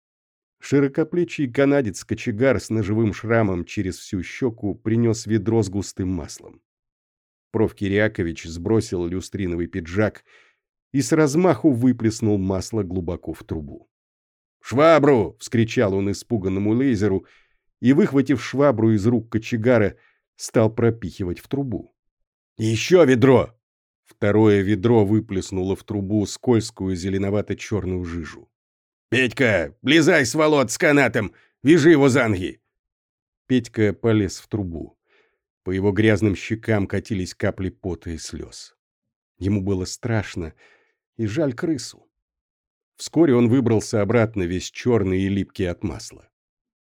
Широкоплечий канадец-кочегар с ножевым шрамом через всю щеку принес ведро с густым маслом. Пров Кирякович сбросил люстриновый пиджак и с размаху выплеснул масло глубоко в трубу. «Швабру!» — вскричал он испуганному Лейзеру и, выхватив швабру из рук кочегара, стал пропихивать в трубу. «Еще ведро!» Второе ведро выплеснуло в трубу скользкую зеленовато-черную жижу. «Петька, влезай, сволот, с канатом! Вяжи его за ноги!» Петька полез в трубу. По его грязным щекам катились капли пота и слез. Ему было страшно и жаль крысу. Вскоре он выбрался обратно, весь черный и липкий от масла.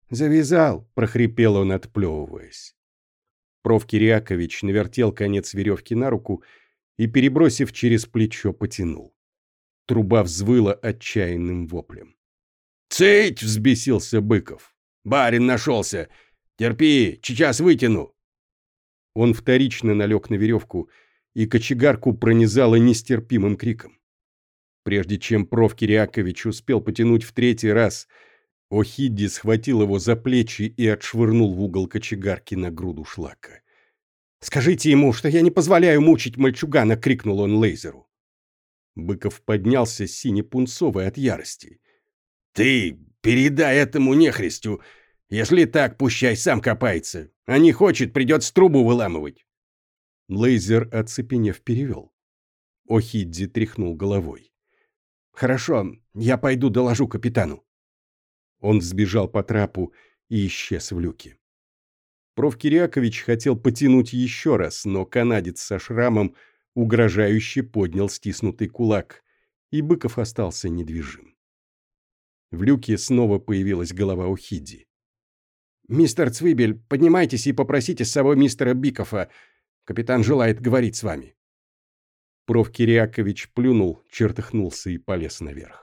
«Завязал!» — прохрипел он, отплевываясь. Проф. Кирякович навертел конец веревки на руку и, перебросив через плечо, потянул. Труба взвыла отчаянным воплем. «Цыть!» — взбесился Быков. «Барин нашелся! Терпи, сейчас вытяну!» Он вторично налег на веревку, и кочегарку пронизало нестерпимым криком. Прежде чем проф. Кирякович успел потянуть в третий раз, Охидди схватил его за плечи и отшвырнул в угол кочегарки на груду шлака. «Скажите ему, что я не позволяю мучить мальчугана!» — крикнул он Лейзеру. Быков поднялся сине-пунцовый от ярости. «Ты передай этому нехристю! Если так, пущай сам копается, а не хочет, придется трубу выламывать!» Лейзер, оцепенев, перевел. Охидди тряхнул головой. «Хорошо, я пойду доложу капитану». Он сбежал по трапу и исчез в люке. Проф. Кирякович хотел потянуть еще раз, но канадец со шрамом угрожающе поднял стиснутый кулак, и Быков остался недвижим. В люке снова появилась голова Охидди. «Мистер Цвибель, поднимайтесь и попросите с собой мистера Бикофа. Капитан желает говорить с вами». Проф. Кирякович плюнул, чертыхнулся и полез наверх.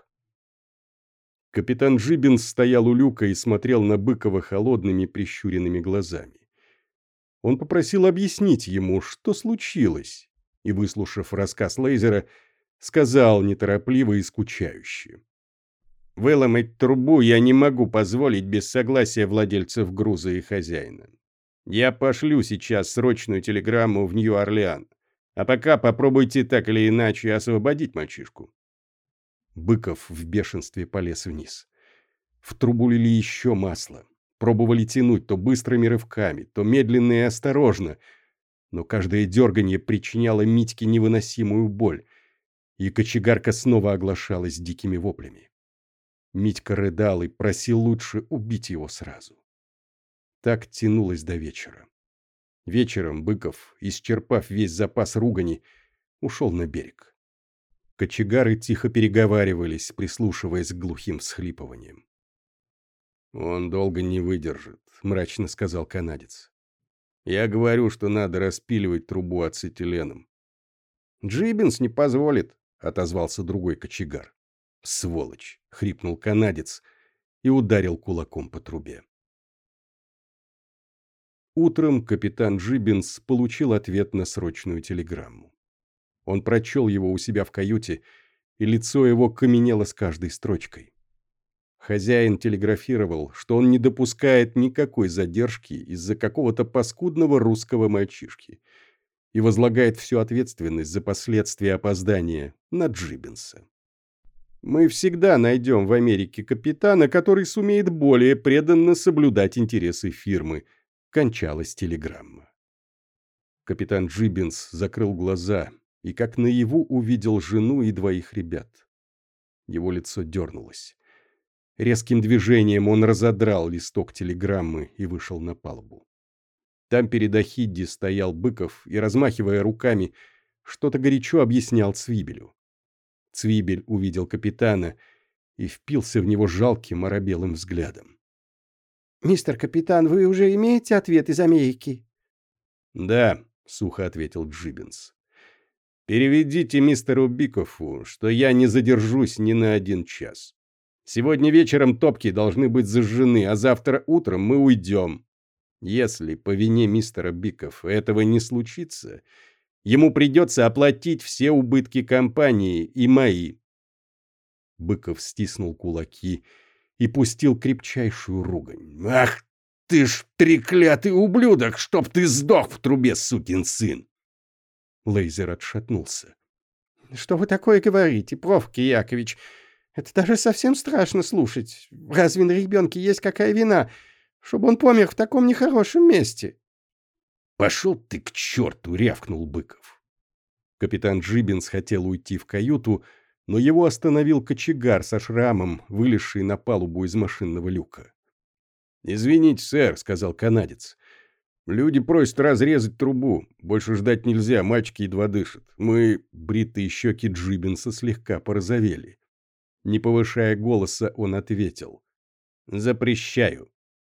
Капитан Джибинс стоял у люка и смотрел на Быкова холодными прищуренными глазами. Он попросил объяснить ему, что случилось, и, выслушав рассказ Лейзера, сказал неторопливо и скучающе. «Выломать трубу я не могу позволить без согласия владельцев груза и хозяина. Я пошлю сейчас срочную телеграмму в Нью-Орлеан, а пока попробуйте так или иначе освободить мальчишку». Быков в бешенстве полез вниз. В трубу лили еще масло. Пробовали тянуть то быстрыми рывками, то медленно и осторожно, но каждое дерганье причиняло Митьке невыносимую боль, и кочегарка снова оглашалась дикими воплями. Митька рыдал и просил лучше убить его сразу. Так тянулось до вечера. Вечером Быков, исчерпав весь запас ругани, ушел на берег. Кочегары тихо переговаривались, прислушиваясь к глухим всхлипываниям. «Он долго не выдержит», — мрачно сказал канадец. «Я говорю, что надо распиливать трубу ацетиленом». «Джибинс не позволит», — отозвался другой кочегар. «Сволочь!» — хрипнул канадец и ударил кулаком по трубе. Утром капитан Джибинс получил ответ на срочную телеграмму. Он прочел его у себя в каюте, и лицо его каменело с каждой строчкой. Хозяин телеграфировал, что он не допускает никакой задержки из-за какого-то паскудного русского мальчишки и возлагает всю ответственность за последствия опоздания на Джибинса. «Мы всегда найдем в Америке капитана, который сумеет более преданно соблюдать интересы фирмы», — кончалась телеграмма. Капитан Джибинс закрыл глаза и как наяву увидел жену и двоих ребят. Его лицо дернулось. Резким движением он разодрал листок телеграммы и вышел на палубу. Там перед Охидди стоял Быков и, размахивая руками, что-то горячо объяснял Цвибелю. Цвибель увидел капитана и впился в него жалким оробелым взглядом. «Мистер капитан, вы уже имеете ответ из Америки?» «Да», — сухо ответил Джибинс. «Переведите мистеру Бикофу, что я не задержусь ни на один час. Сегодня вечером топки должны быть зажжены, а завтра утром мы уйдем. Если по вине мистера Бикофа этого не случится, ему придется оплатить все убытки компании и мои». Быков стиснул кулаки и пустил крепчайшую ругань. «Ах ты ж треклятый ублюдок, чтоб ты сдох в трубе, сукин сын!» Лейзер отшатнулся. «Что вы такое говорите, проф. Кирякович? Это даже совсем страшно слушать. Разве на ребенке есть какая вина, чтобы он помер в таком нехорошем месте?» «Пошел ты к черту!» — рявкнул Быков. Капитан Джибинс хотел уйти в каюту, но его остановил кочегар со шрамом, вылезший на палубу из машинного люка. «Извините, сэр», — сказал канадец. «Люди просят разрезать трубу. Больше ждать нельзя, мальчики едва дышат. Мы...» Бритые щеки Джибинса слегка порозовели. Не повышая голоса, он ответил. «Запрещаю».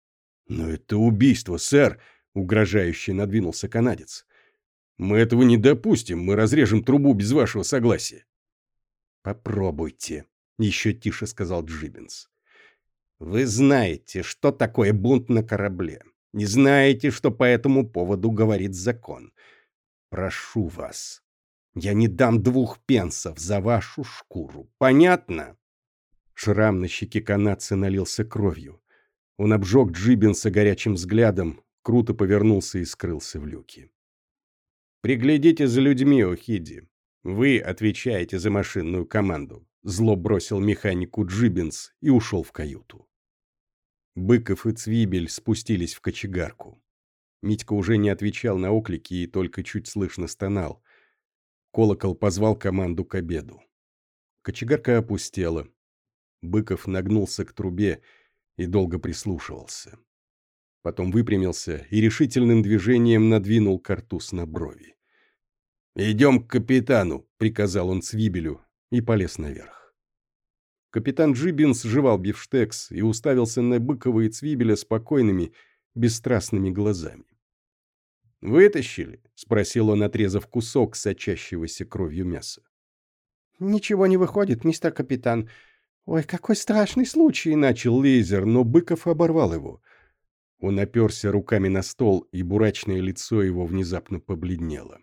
«Но это убийство, сэр!» — угрожающе надвинулся канадец. «Мы этого не допустим, мы разрежем трубу без вашего согласия». «Попробуйте», — еще тише сказал Джиббинс. «Вы знаете, что такое бунт на корабле. Не знаете, что по этому поводу говорит закон. Прошу вас, я не дам двух пенсов за вашу шкуру. Понятно?» Шрам на щеке канадца налился кровью. Он обжег Джиббинса горячим взглядом, круто повернулся и скрылся в люке. «Приглядите за людьми, О'Хиди. Вы отвечаете за машинную команду», — зло бросил механику Джиббинс и ушел в каюту. Быков и Цвибель спустились в кочегарку. Митька уже не отвечал на оклики и только чуть слышно стонал. Колокол позвал команду к обеду. Кочегарка опустела. Быков нагнулся к трубе и долго прислушивался. Потом выпрямился и решительным движением надвинул картуз на брови. «Идем к капитану», — приказал он Цвибелю и полез наверх. Капитан Джиббинс жевал бифштекс и уставился на Быкова и Цвибеля спокойными, бесстрастными глазами. «Вытащили?» — спросил он, отрезав кусок сочащегося кровью мяса. «Ничего не выходит, мистер капитан. Ой, какой страшный — случай!» начал Лейзер, но Быков оборвал его. Он оперся руками на стол, и бурачное лицо его внезапно побледнело.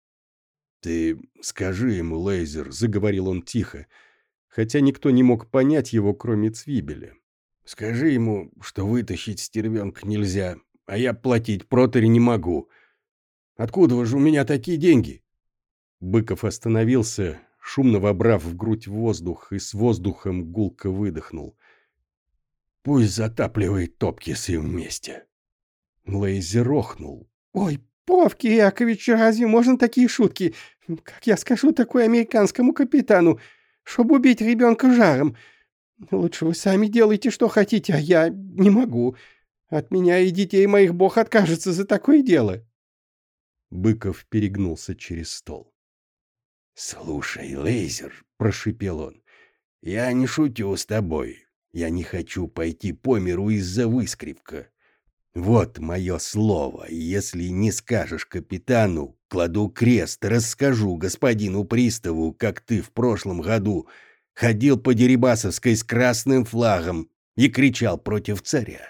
«Ты скажи ему, Лейзер», — заговорил он тихо, хотя никто не мог понять его, кроме Цвибеля. «Скажи ему, что вытащить стервенка нельзя, а я платить протори не могу. Откуда же у меня такие деньги?» Быков остановился, шумно вобрав в грудь воздух, и с воздухом гулко выдохнул. «Пусть затапливает топки с им вместе». Лейзер охнул. «Ой, Повки Якович, разве можно такие шутки? Как я скажу такое американскому капитану, чтобы убить ребенка жаром? Лучше вы сами делайте, что хотите, а я не могу. От меня и детей моих Бог откажется за такое дело». Быков перегнулся через стол. «Слушай, Лейзер», — прошипел он, — «я не шутю с тобой. Я не хочу пойти по миру из-за выскребка. Вот мое слово, и если не скажешь капитану, кладу крест, расскажу господину приставу, как ты в прошлом году ходил по Дерибасовской с красным флагом и кричал против царя».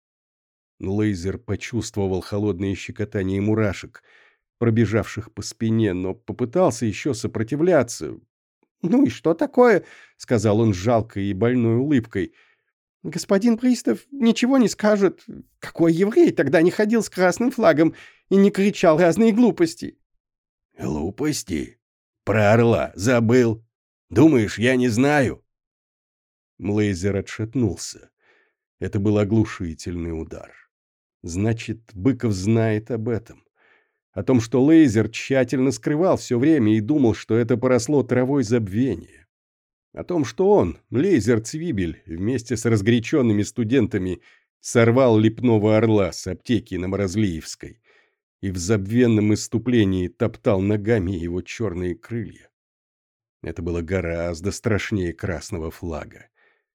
Лейзер почувствовал холодное щекотание мурашек, пробежавших по спине, но попытался еще сопротивляться. «Ну и что такое?» — сказал он с жалкой и больной улыбкой. «Господин пристав ничего не скажет. Какой еврей тогда не ходил с красным флагом и не кричал разные глупости?» «Глупости? Про орла забыл? Думаешь, я не знаю?» Лейзер отшатнулся. Это был оглушительный удар. Значит, Быков знает об этом. О том, что Лейзер тщательно скрывал все время и думал, что это поросло травой забвения. О том, что он, Лейзер Цвибель, вместе с разгоряченными студентами сорвал лепного орла с аптеки на Морозлиевской и в забвенном исступлении топтал ногами его черные крылья. Это было гораздо страшнее красного флага.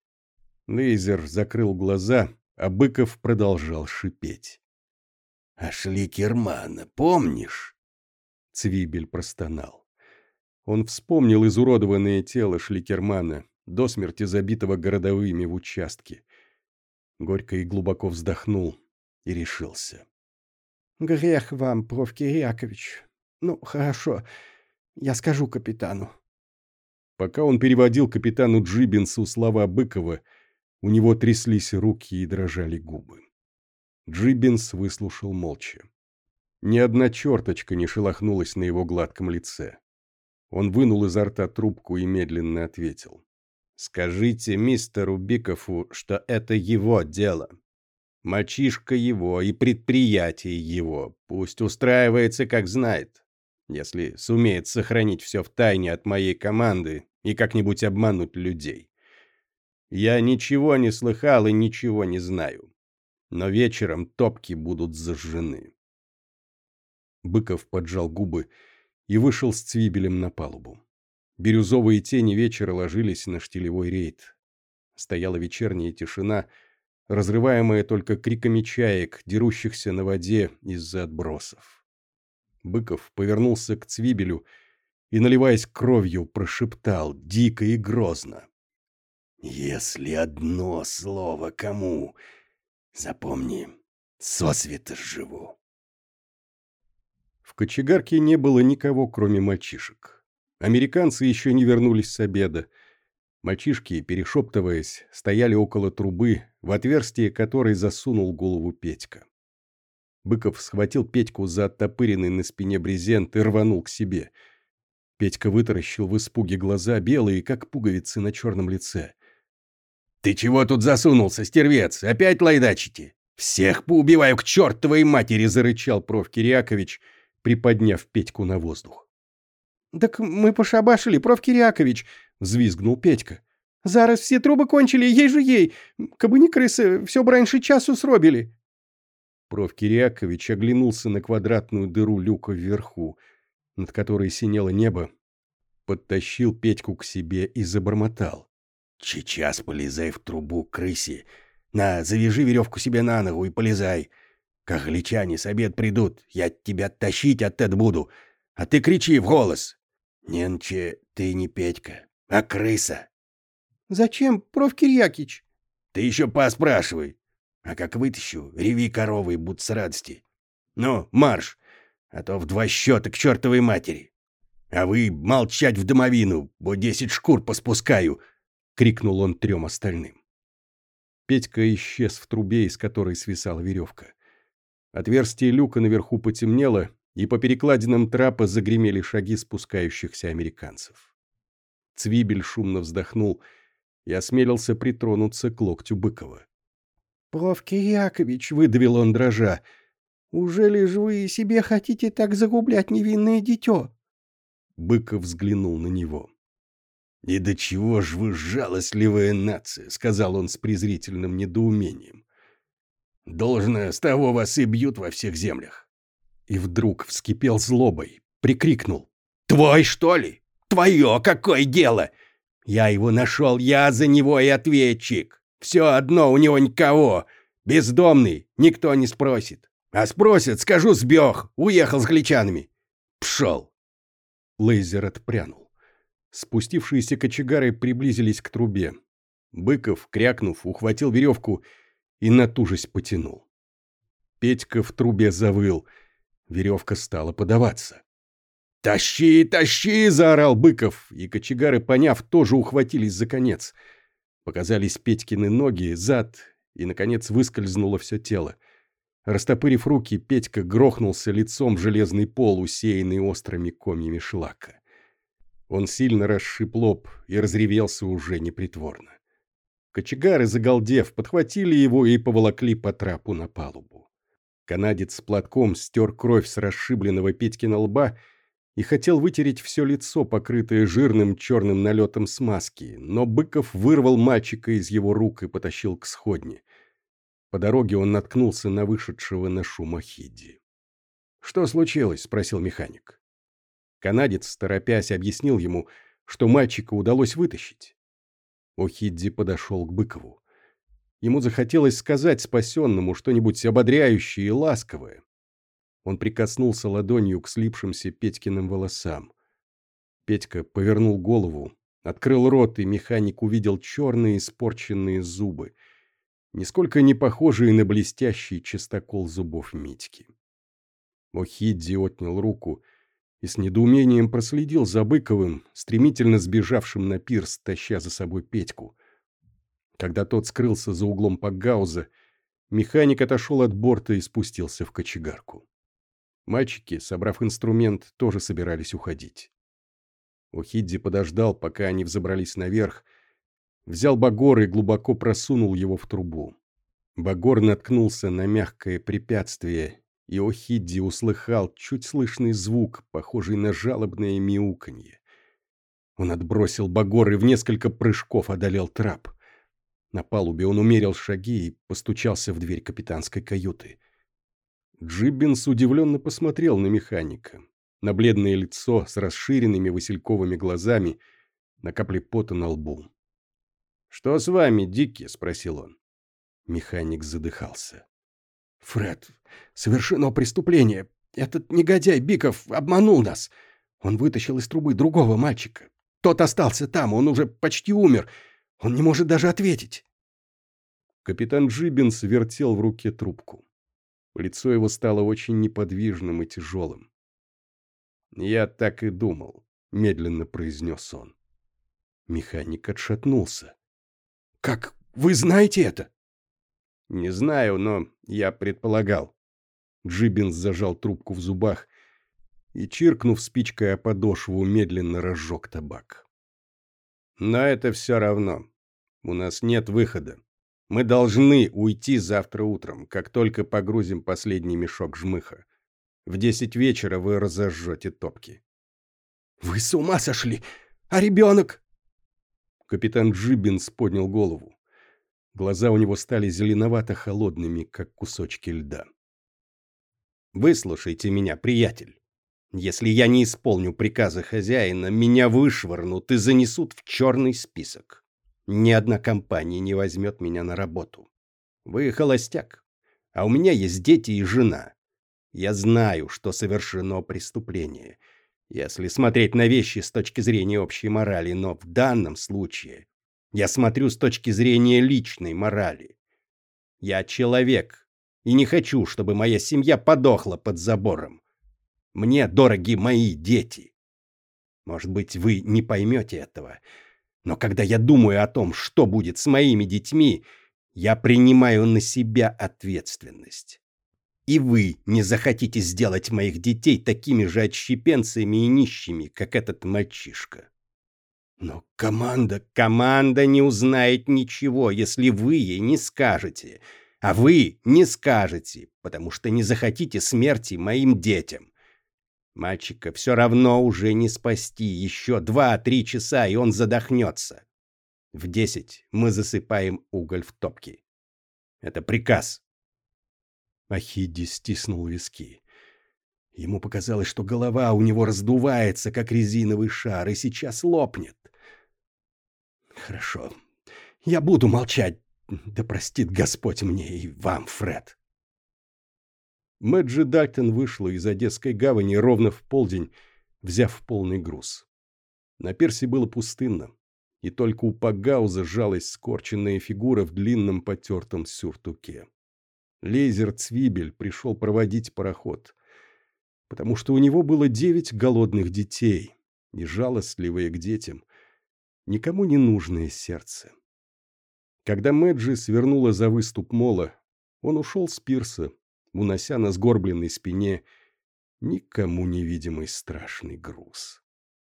Лейзер закрыл глаза, а Быков продолжал шипеть. «А Шликермана помнишь?» Цвибель простонал. Он вспомнил изуродованное тело Шликермана, до смерти забитого городовыми в участке. Горько и глубоко вздохнул и решился. «Грех вам, Провкий Якович. Ну, хорошо, я скажу капитану». Пока он переводил капитану Джиббинсу слова Быкова, у него тряслись руки и дрожали губы. Джиббинс выслушал молча. Ни одна черточка не шелохнулась на его гладком лице. Он вынул изо рта трубку и медленно ответил. «Скажите мистеру Бикову, что это его дело. Мальчишка его и предприятие его. Пусть устраивается, как знает. Если сумеет сохранить все в тайне от моей команды и как-нибудь обмануть людей. Я ничего не слыхал и ничего не знаю. Но вечером топки будут зажжены». Быков поджал губы и вышел с Цвибелем на палубу. Бирюзовые тени вечера ложились на штилевой рейд. Стояла вечерняя тишина, разрываемое только криками чаек, дерущихся на воде из-за отбросов. Быков повернулся к Цвибелю и, наливаясь кровью, прошептал дико и грозно: «Если одно слово кому, запомни, сосвета живу». В кочегарке не было никого, кроме мальчишек. Американцы еще не вернулись с обеда. Мальчишки, перешептываясь, стояли около трубы, в отверстие которой засунул голову Петька. Быков схватил Петьку за оттопыренный на спине брезент и рванул к себе. Петька вытаращил в испуге глаза, белые, как пуговицы на черном лице. «Ты чего тут засунулся, стервец? Опять лайдачите? Всех поубиваю к чертовой матери!» — зарычал проф. Кирьякович, приподняв Петьку на воздух. «Так мы пошабашили, проф. Кирьякович!» — взвизгнул Петька. «Зараз все трубы кончили, ей же ей! Кабы не крысы, все бы раньше часу сробили!» Проф. Кирьякович оглянулся на квадратную дыру люка вверху, над которой синело небо, подтащил Петьку к себе и забормотал: «Сейчас полезай в трубу к крысе. На, завяжи веревку себе на ногу и полезай. Как гличане с обед придут, я тебя тащить оттед буду, а ты кричи в голос. Ненче ты не Петька, а крыса». «Зачем, проф. Кирьякич?» «Ты еще поспрашивай. А как вытащу, реви коровой, будь с радости. Ну, марш, а то в два счета к чертовой матери. А вы молчать в домовину, бо десять шкур поспускаю», — крикнул он трем остальным. Петька исчез в трубе, из которой свисала веревка. Отверстие люка наверху потемнело, и по перекладинам трапа загремели шаги спускающихся американцев. Цвибель шумно вздохнул и осмелился притронуться к локтю Быкова. «Проф. Кирьякович», — выдавил он дрожа, — «ужели ж вы себе хотите так загублять невинное дитё?» Быков взглянул на него. «И до чего ж вы жалостливая нация», — сказал он с презрительным недоумением. «Должно, с того вас и бьют во всех землях». И вдруг вскипел злобой, прикрикнул: «Твой, что ли? Твое какое дело? Я его нашел, я за него и ответчик. Все одно у него никого. Бездомный, никто не спросит. А спросят, скажу, сбег, уехал с гличанами. Пшел». Лейзер отпрянул. Спустившиеся кочегары приблизились к трубе. Быков, крякнув, ухватил веревку и, натужись, потянул. Петька в трубе завыл. Веревка стала подаваться. «Тащи, тащи!» — заорал Быков, и кочегары, поняв, тоже ухватились за конец. Показались Петькины ноги, зад, и, наконец, выскользнуло все тело. Растопырив руки, Петька грохнулся лицом в железный пол, усеянный острыми комьями шлака. Он сильно расшиб лоб и разревелся уже непритворно. Кочегары, загалдев, подхватили его и поволокли по трапу на палубу. Канадец с платком стер кровь с расшибленного Петькина лба и хотел вытереть все лицо, покрытое жирным черным налетом смазки, но Быков вырвал мальчика из его рук и потащил к сходне. По дороге он наткнулся на вышедшего на шум Охидди. «Что случилось?» — спросил механик. Канадец, торопясь, объяснил ему, что мальчика удалось вытащить. Охидди подошел к Быкову. Ему захотелось сказать спасенному что-нибудь ободряющее и ласковое. Он прикоснулся ладонью к слипшимся Петькиным волосам. Петька повернул голову, открыл рот, и механик увидел черные испорченные зубы, нисколько не похожие на блестящий чистокол зубов Митьки. Охидди отнял руку и с недоумением проследил за Быковым, стремительно сбежавшим на пирс, таща за собой Петьку. Когда тот скрылся за углом пакгауза, механик отошел от борта и спустился в кочегарку. Мальчики, собрав инструмент, тоже собирались уходить. Охидди подождал, пока они взобрались наверх, взял багор и глубоко просунул его в трубу. Багор наткнулся на мягкое препятствие, и Охидди услыхал чуть слышный звук, похожий на жалобное мяуканье. Он отбросил багор и в несколько прыжков одолел трап. На палубе он умерил шаги и постучался в дверь капитанской каюты. Джиббинс удивленно посмотрел на механика, на бледное лицо с расширенными васильковыми глазами, на капли пота на лбу. «Что с вами, Дикки?» — спросил он. Механик задыхался. «Фред, совершено преступление. Этот негодяй Биков обманул нас. Он вытащил из трубы другого мальчика. Тот остался там, он уже почти умер. Он не может даже ответить». Капитан Джиббинс вертел в руке трубку. Лицо его стало очень неподвижным и тяжелым. «Я так и думал», — медленно произнес он. Механик отшатнулся. «Как вы знаете это?» «Не знаю, но я предполагал». Джиббинс зажал трубку в зубах и, чиркнув спичкой о подошву, медленно разжег табак. «Но это все равно. У нас нет выхода. Мы должны уйти завтра утром, как только погрузим последний мешок жмыха. В десять вечера вы разожжете топки». «Вы с ума сошли! А ребенок?» Капитан Джиббинс поднял голову. Глаза у него стали зеленовато-холодными, как кусочки льда. «Выслушайте меня, приятель. Если я не исполню приказа хозяина, меня вышвырнут и занесут в черный список. Ни одна компания не возьмет меня на работу. Вы холостяк, а у меня есть дети и жена. Я знаю, что совершено преступление, если смотреть на вещи с точки зрения общей морали, но в данном случае я смотрю с точки зрения личной морали. Я человек и не хочу, чтобы моя семья подохла под забором. Мне дороги мои дети. Может быть, вы не поймете этого, но когда я думаю о том, что будет с моими детьми, я принимаю на себя ответственность. И вы не захотите сделать моих детей такими же отщепенцами и нищими, как этот мальчишка. Но команда... Команда не узнает ничего, если вы ей не скажете. А вы не скажете, потому что не захотите смерти моим детям. Мальчика все равно уже не спасти. Еще два-три часа, и он задохнется. В десять мы засыпаем уголь в топки. Это приказ. Ахидди стиснул виски. Ему показалось, что голова у него раздувается, как резиновый шар, и сейчас лопнет. «Хорошо, я буду молчать. Да простит Господь мне и вам, Фред». Мэджи Дальтон вышла из Одесской гавани ровно в полдень, взяв полный груз. На пирсе было пустынно, и только у Пагауза жалась скорченная фигура в длинном потертом сюртуке. Лейзер Цвибель пришел проводить пароход, потому что у него было девять голодных детей, и жалостливое к детям, никому не нужное сердце. Когда Мэджи свернула за выступ мола, он ушел с пирса, унося на сгорбленной спине никому невидимый страшный груз.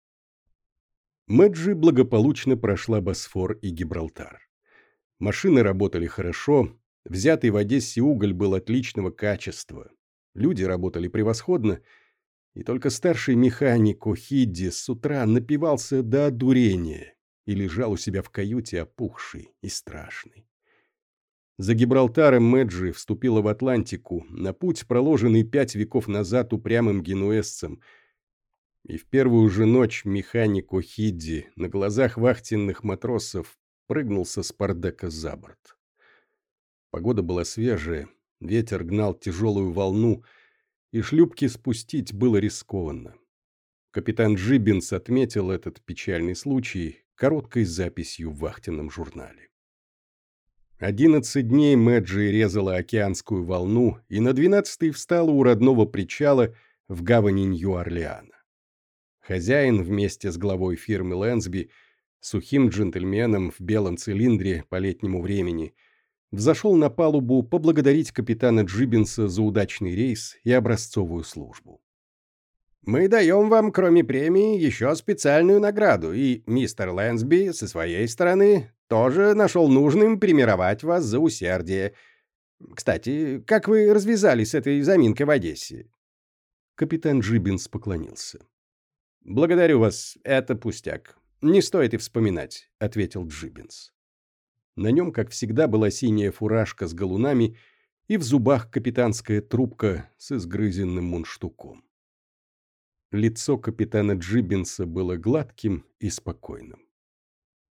Мэджи благополучно прошла Босфор и Гибралтар. Машины работали хорошо, взятый в Одессе уголь был отличного качества, люди работали превосходно, и только старший механик О'Хидди с утра напивался до одурения и лежал у себя в каюте опухший и страшный. За Гибралтаром Мэджи вступила в Атлантику на путь, проложенный пять веков назад упрямым генуэзцем, и в первую же ночь механик О'Хидди на глазах вахтенных матросов прыгнул со спардека за борт. Погода была свежая, ветер гнал тяжелую волну, и шлюпки спустить было рискованно. Капитан Джиббинс отметил этот печальный случай короткой записью в вахтенном журнале. Одиннадцать дней Мэджи резала океанскую волну и на двенадцатый встала у родного причала в гавани Нью-Орлеана. Хозяин вместе с главой фирмы Лэнсби, сухим джентльменом в белом цилиндре по летнему времени, взошел на палубу поблагодарить капитана Джиббинса за удачный рейс и образцовую службу. «Мы даем вам, кроме премии, еще специальную награду, и мистер Лэнсби со своей стороны тоже нашел нужным премировать вас за усердие. Кстати, как вы развязались с этой заминкой в Одессе?» Капитан Джиббинс поклонился. «Благодарю вас, это пустяк. Не стоит и вспоминать», — ответил Джиббинс. На нем, как всегда, была синяя фуражка с галунами и в зубах капитанская трубка с изгрызенным мундштуком. Лицо капитана Джиббинса было гладким и спокойным.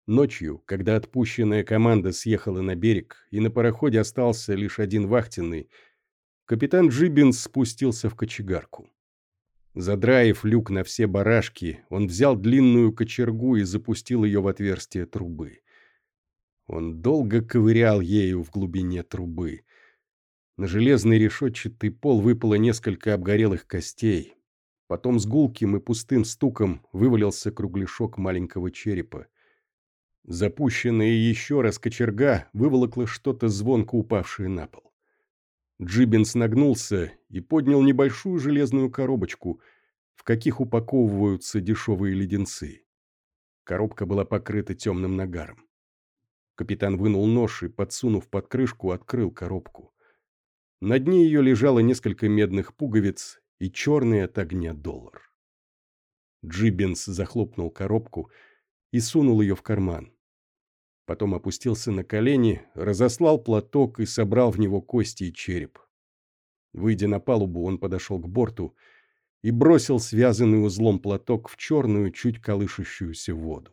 Ночью, когда отпущенная команда съехала на берег, и на пароходе остался лишь один вахтенный, капитан Джиббинс спустился в кочегарку. Задраив люк на все барашки, он взял длинную кочергу и запустил ее в отверстие трубы. Он долго ковырял ею в глубине трубы. На железный решетчатый пол выпало несколько обгорелых костей. Потом с гулким и пустым стуком вывалился кругляшок маленького черепа. Запущенная еще раз кочерга выволокла что-то звонко упавшее на пол. Джиббинс нагнулся и поднял небольшую железную коробочку, в каких упаковываются дешевые леденцы. Коробка была покрыта темным нагаром. Капитан вынул нож и, подсунув под крышку, открыл коробку. На дне ее лежало несколько медных пуговиц и черный от огня доллар. Джиббинс захлопнул коробку и сунул ее в карман. Потом опустился на колени, разослал платок и собрал в него кости и череп. Выйдя на палубу, он подошел к борту и бросил связанный узлом платок в черную, чуть колышущуюся воду.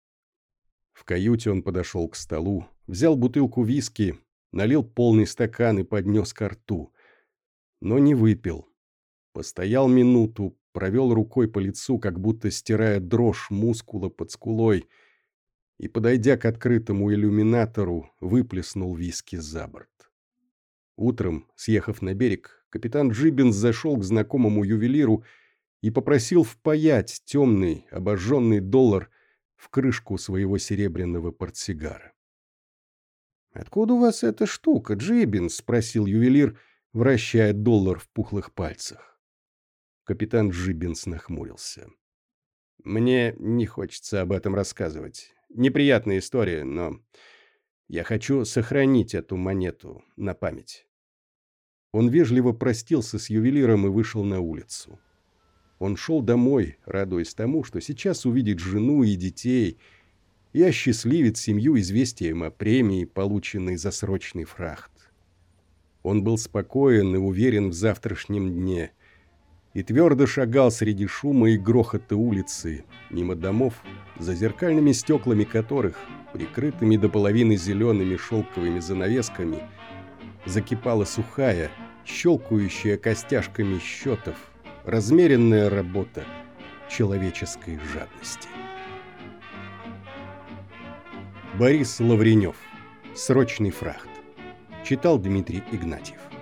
В каюте он подошел к столу, взял бутылку виски, налил полный стакан и поднес ко рту. Но не выпил. Постоял минуту, провел рукой по лицу, как будто стирая дрожь мускула под скулой, и, подойдя к открытому иллюминатору, выплеснул виски за борт. Утром, съехав на берег, капитан Джиббинс зашел к знакомому ювелиру и попросил впаять темный, обожженный доллар в крышку своего серебряного портсигара. «Откуда у вас эта штука, Джиббинс?» — спросил ювелир, вращая доллар в пухлых пальцах. Капитан Джиббинс нахмурился. «Мне не хочется об этом рассказывать. Неприятная история, но я хочу сохранить эту монету на память». Он вежливо простился с ювелиром и вышел на улицу. Он шел домой, радуясь тому, что сейчас увидит жену и детей и осчастливит семью известием о премии, полученной за срочный фрахт. Он был спокоен и уверен в завтрашнем дне и твердо шагал среди шума и грохота улицы, мимо домов, за зеркальными стеклами которых, прикрытыми до половины зелеными шелковыми занавесками, закипала сухая, щелкающая костяшками счетов, размеренная работа человеческой жадности. Борис Лавренев. Срочный фрахт. Читал Дмитрий Игнатьев.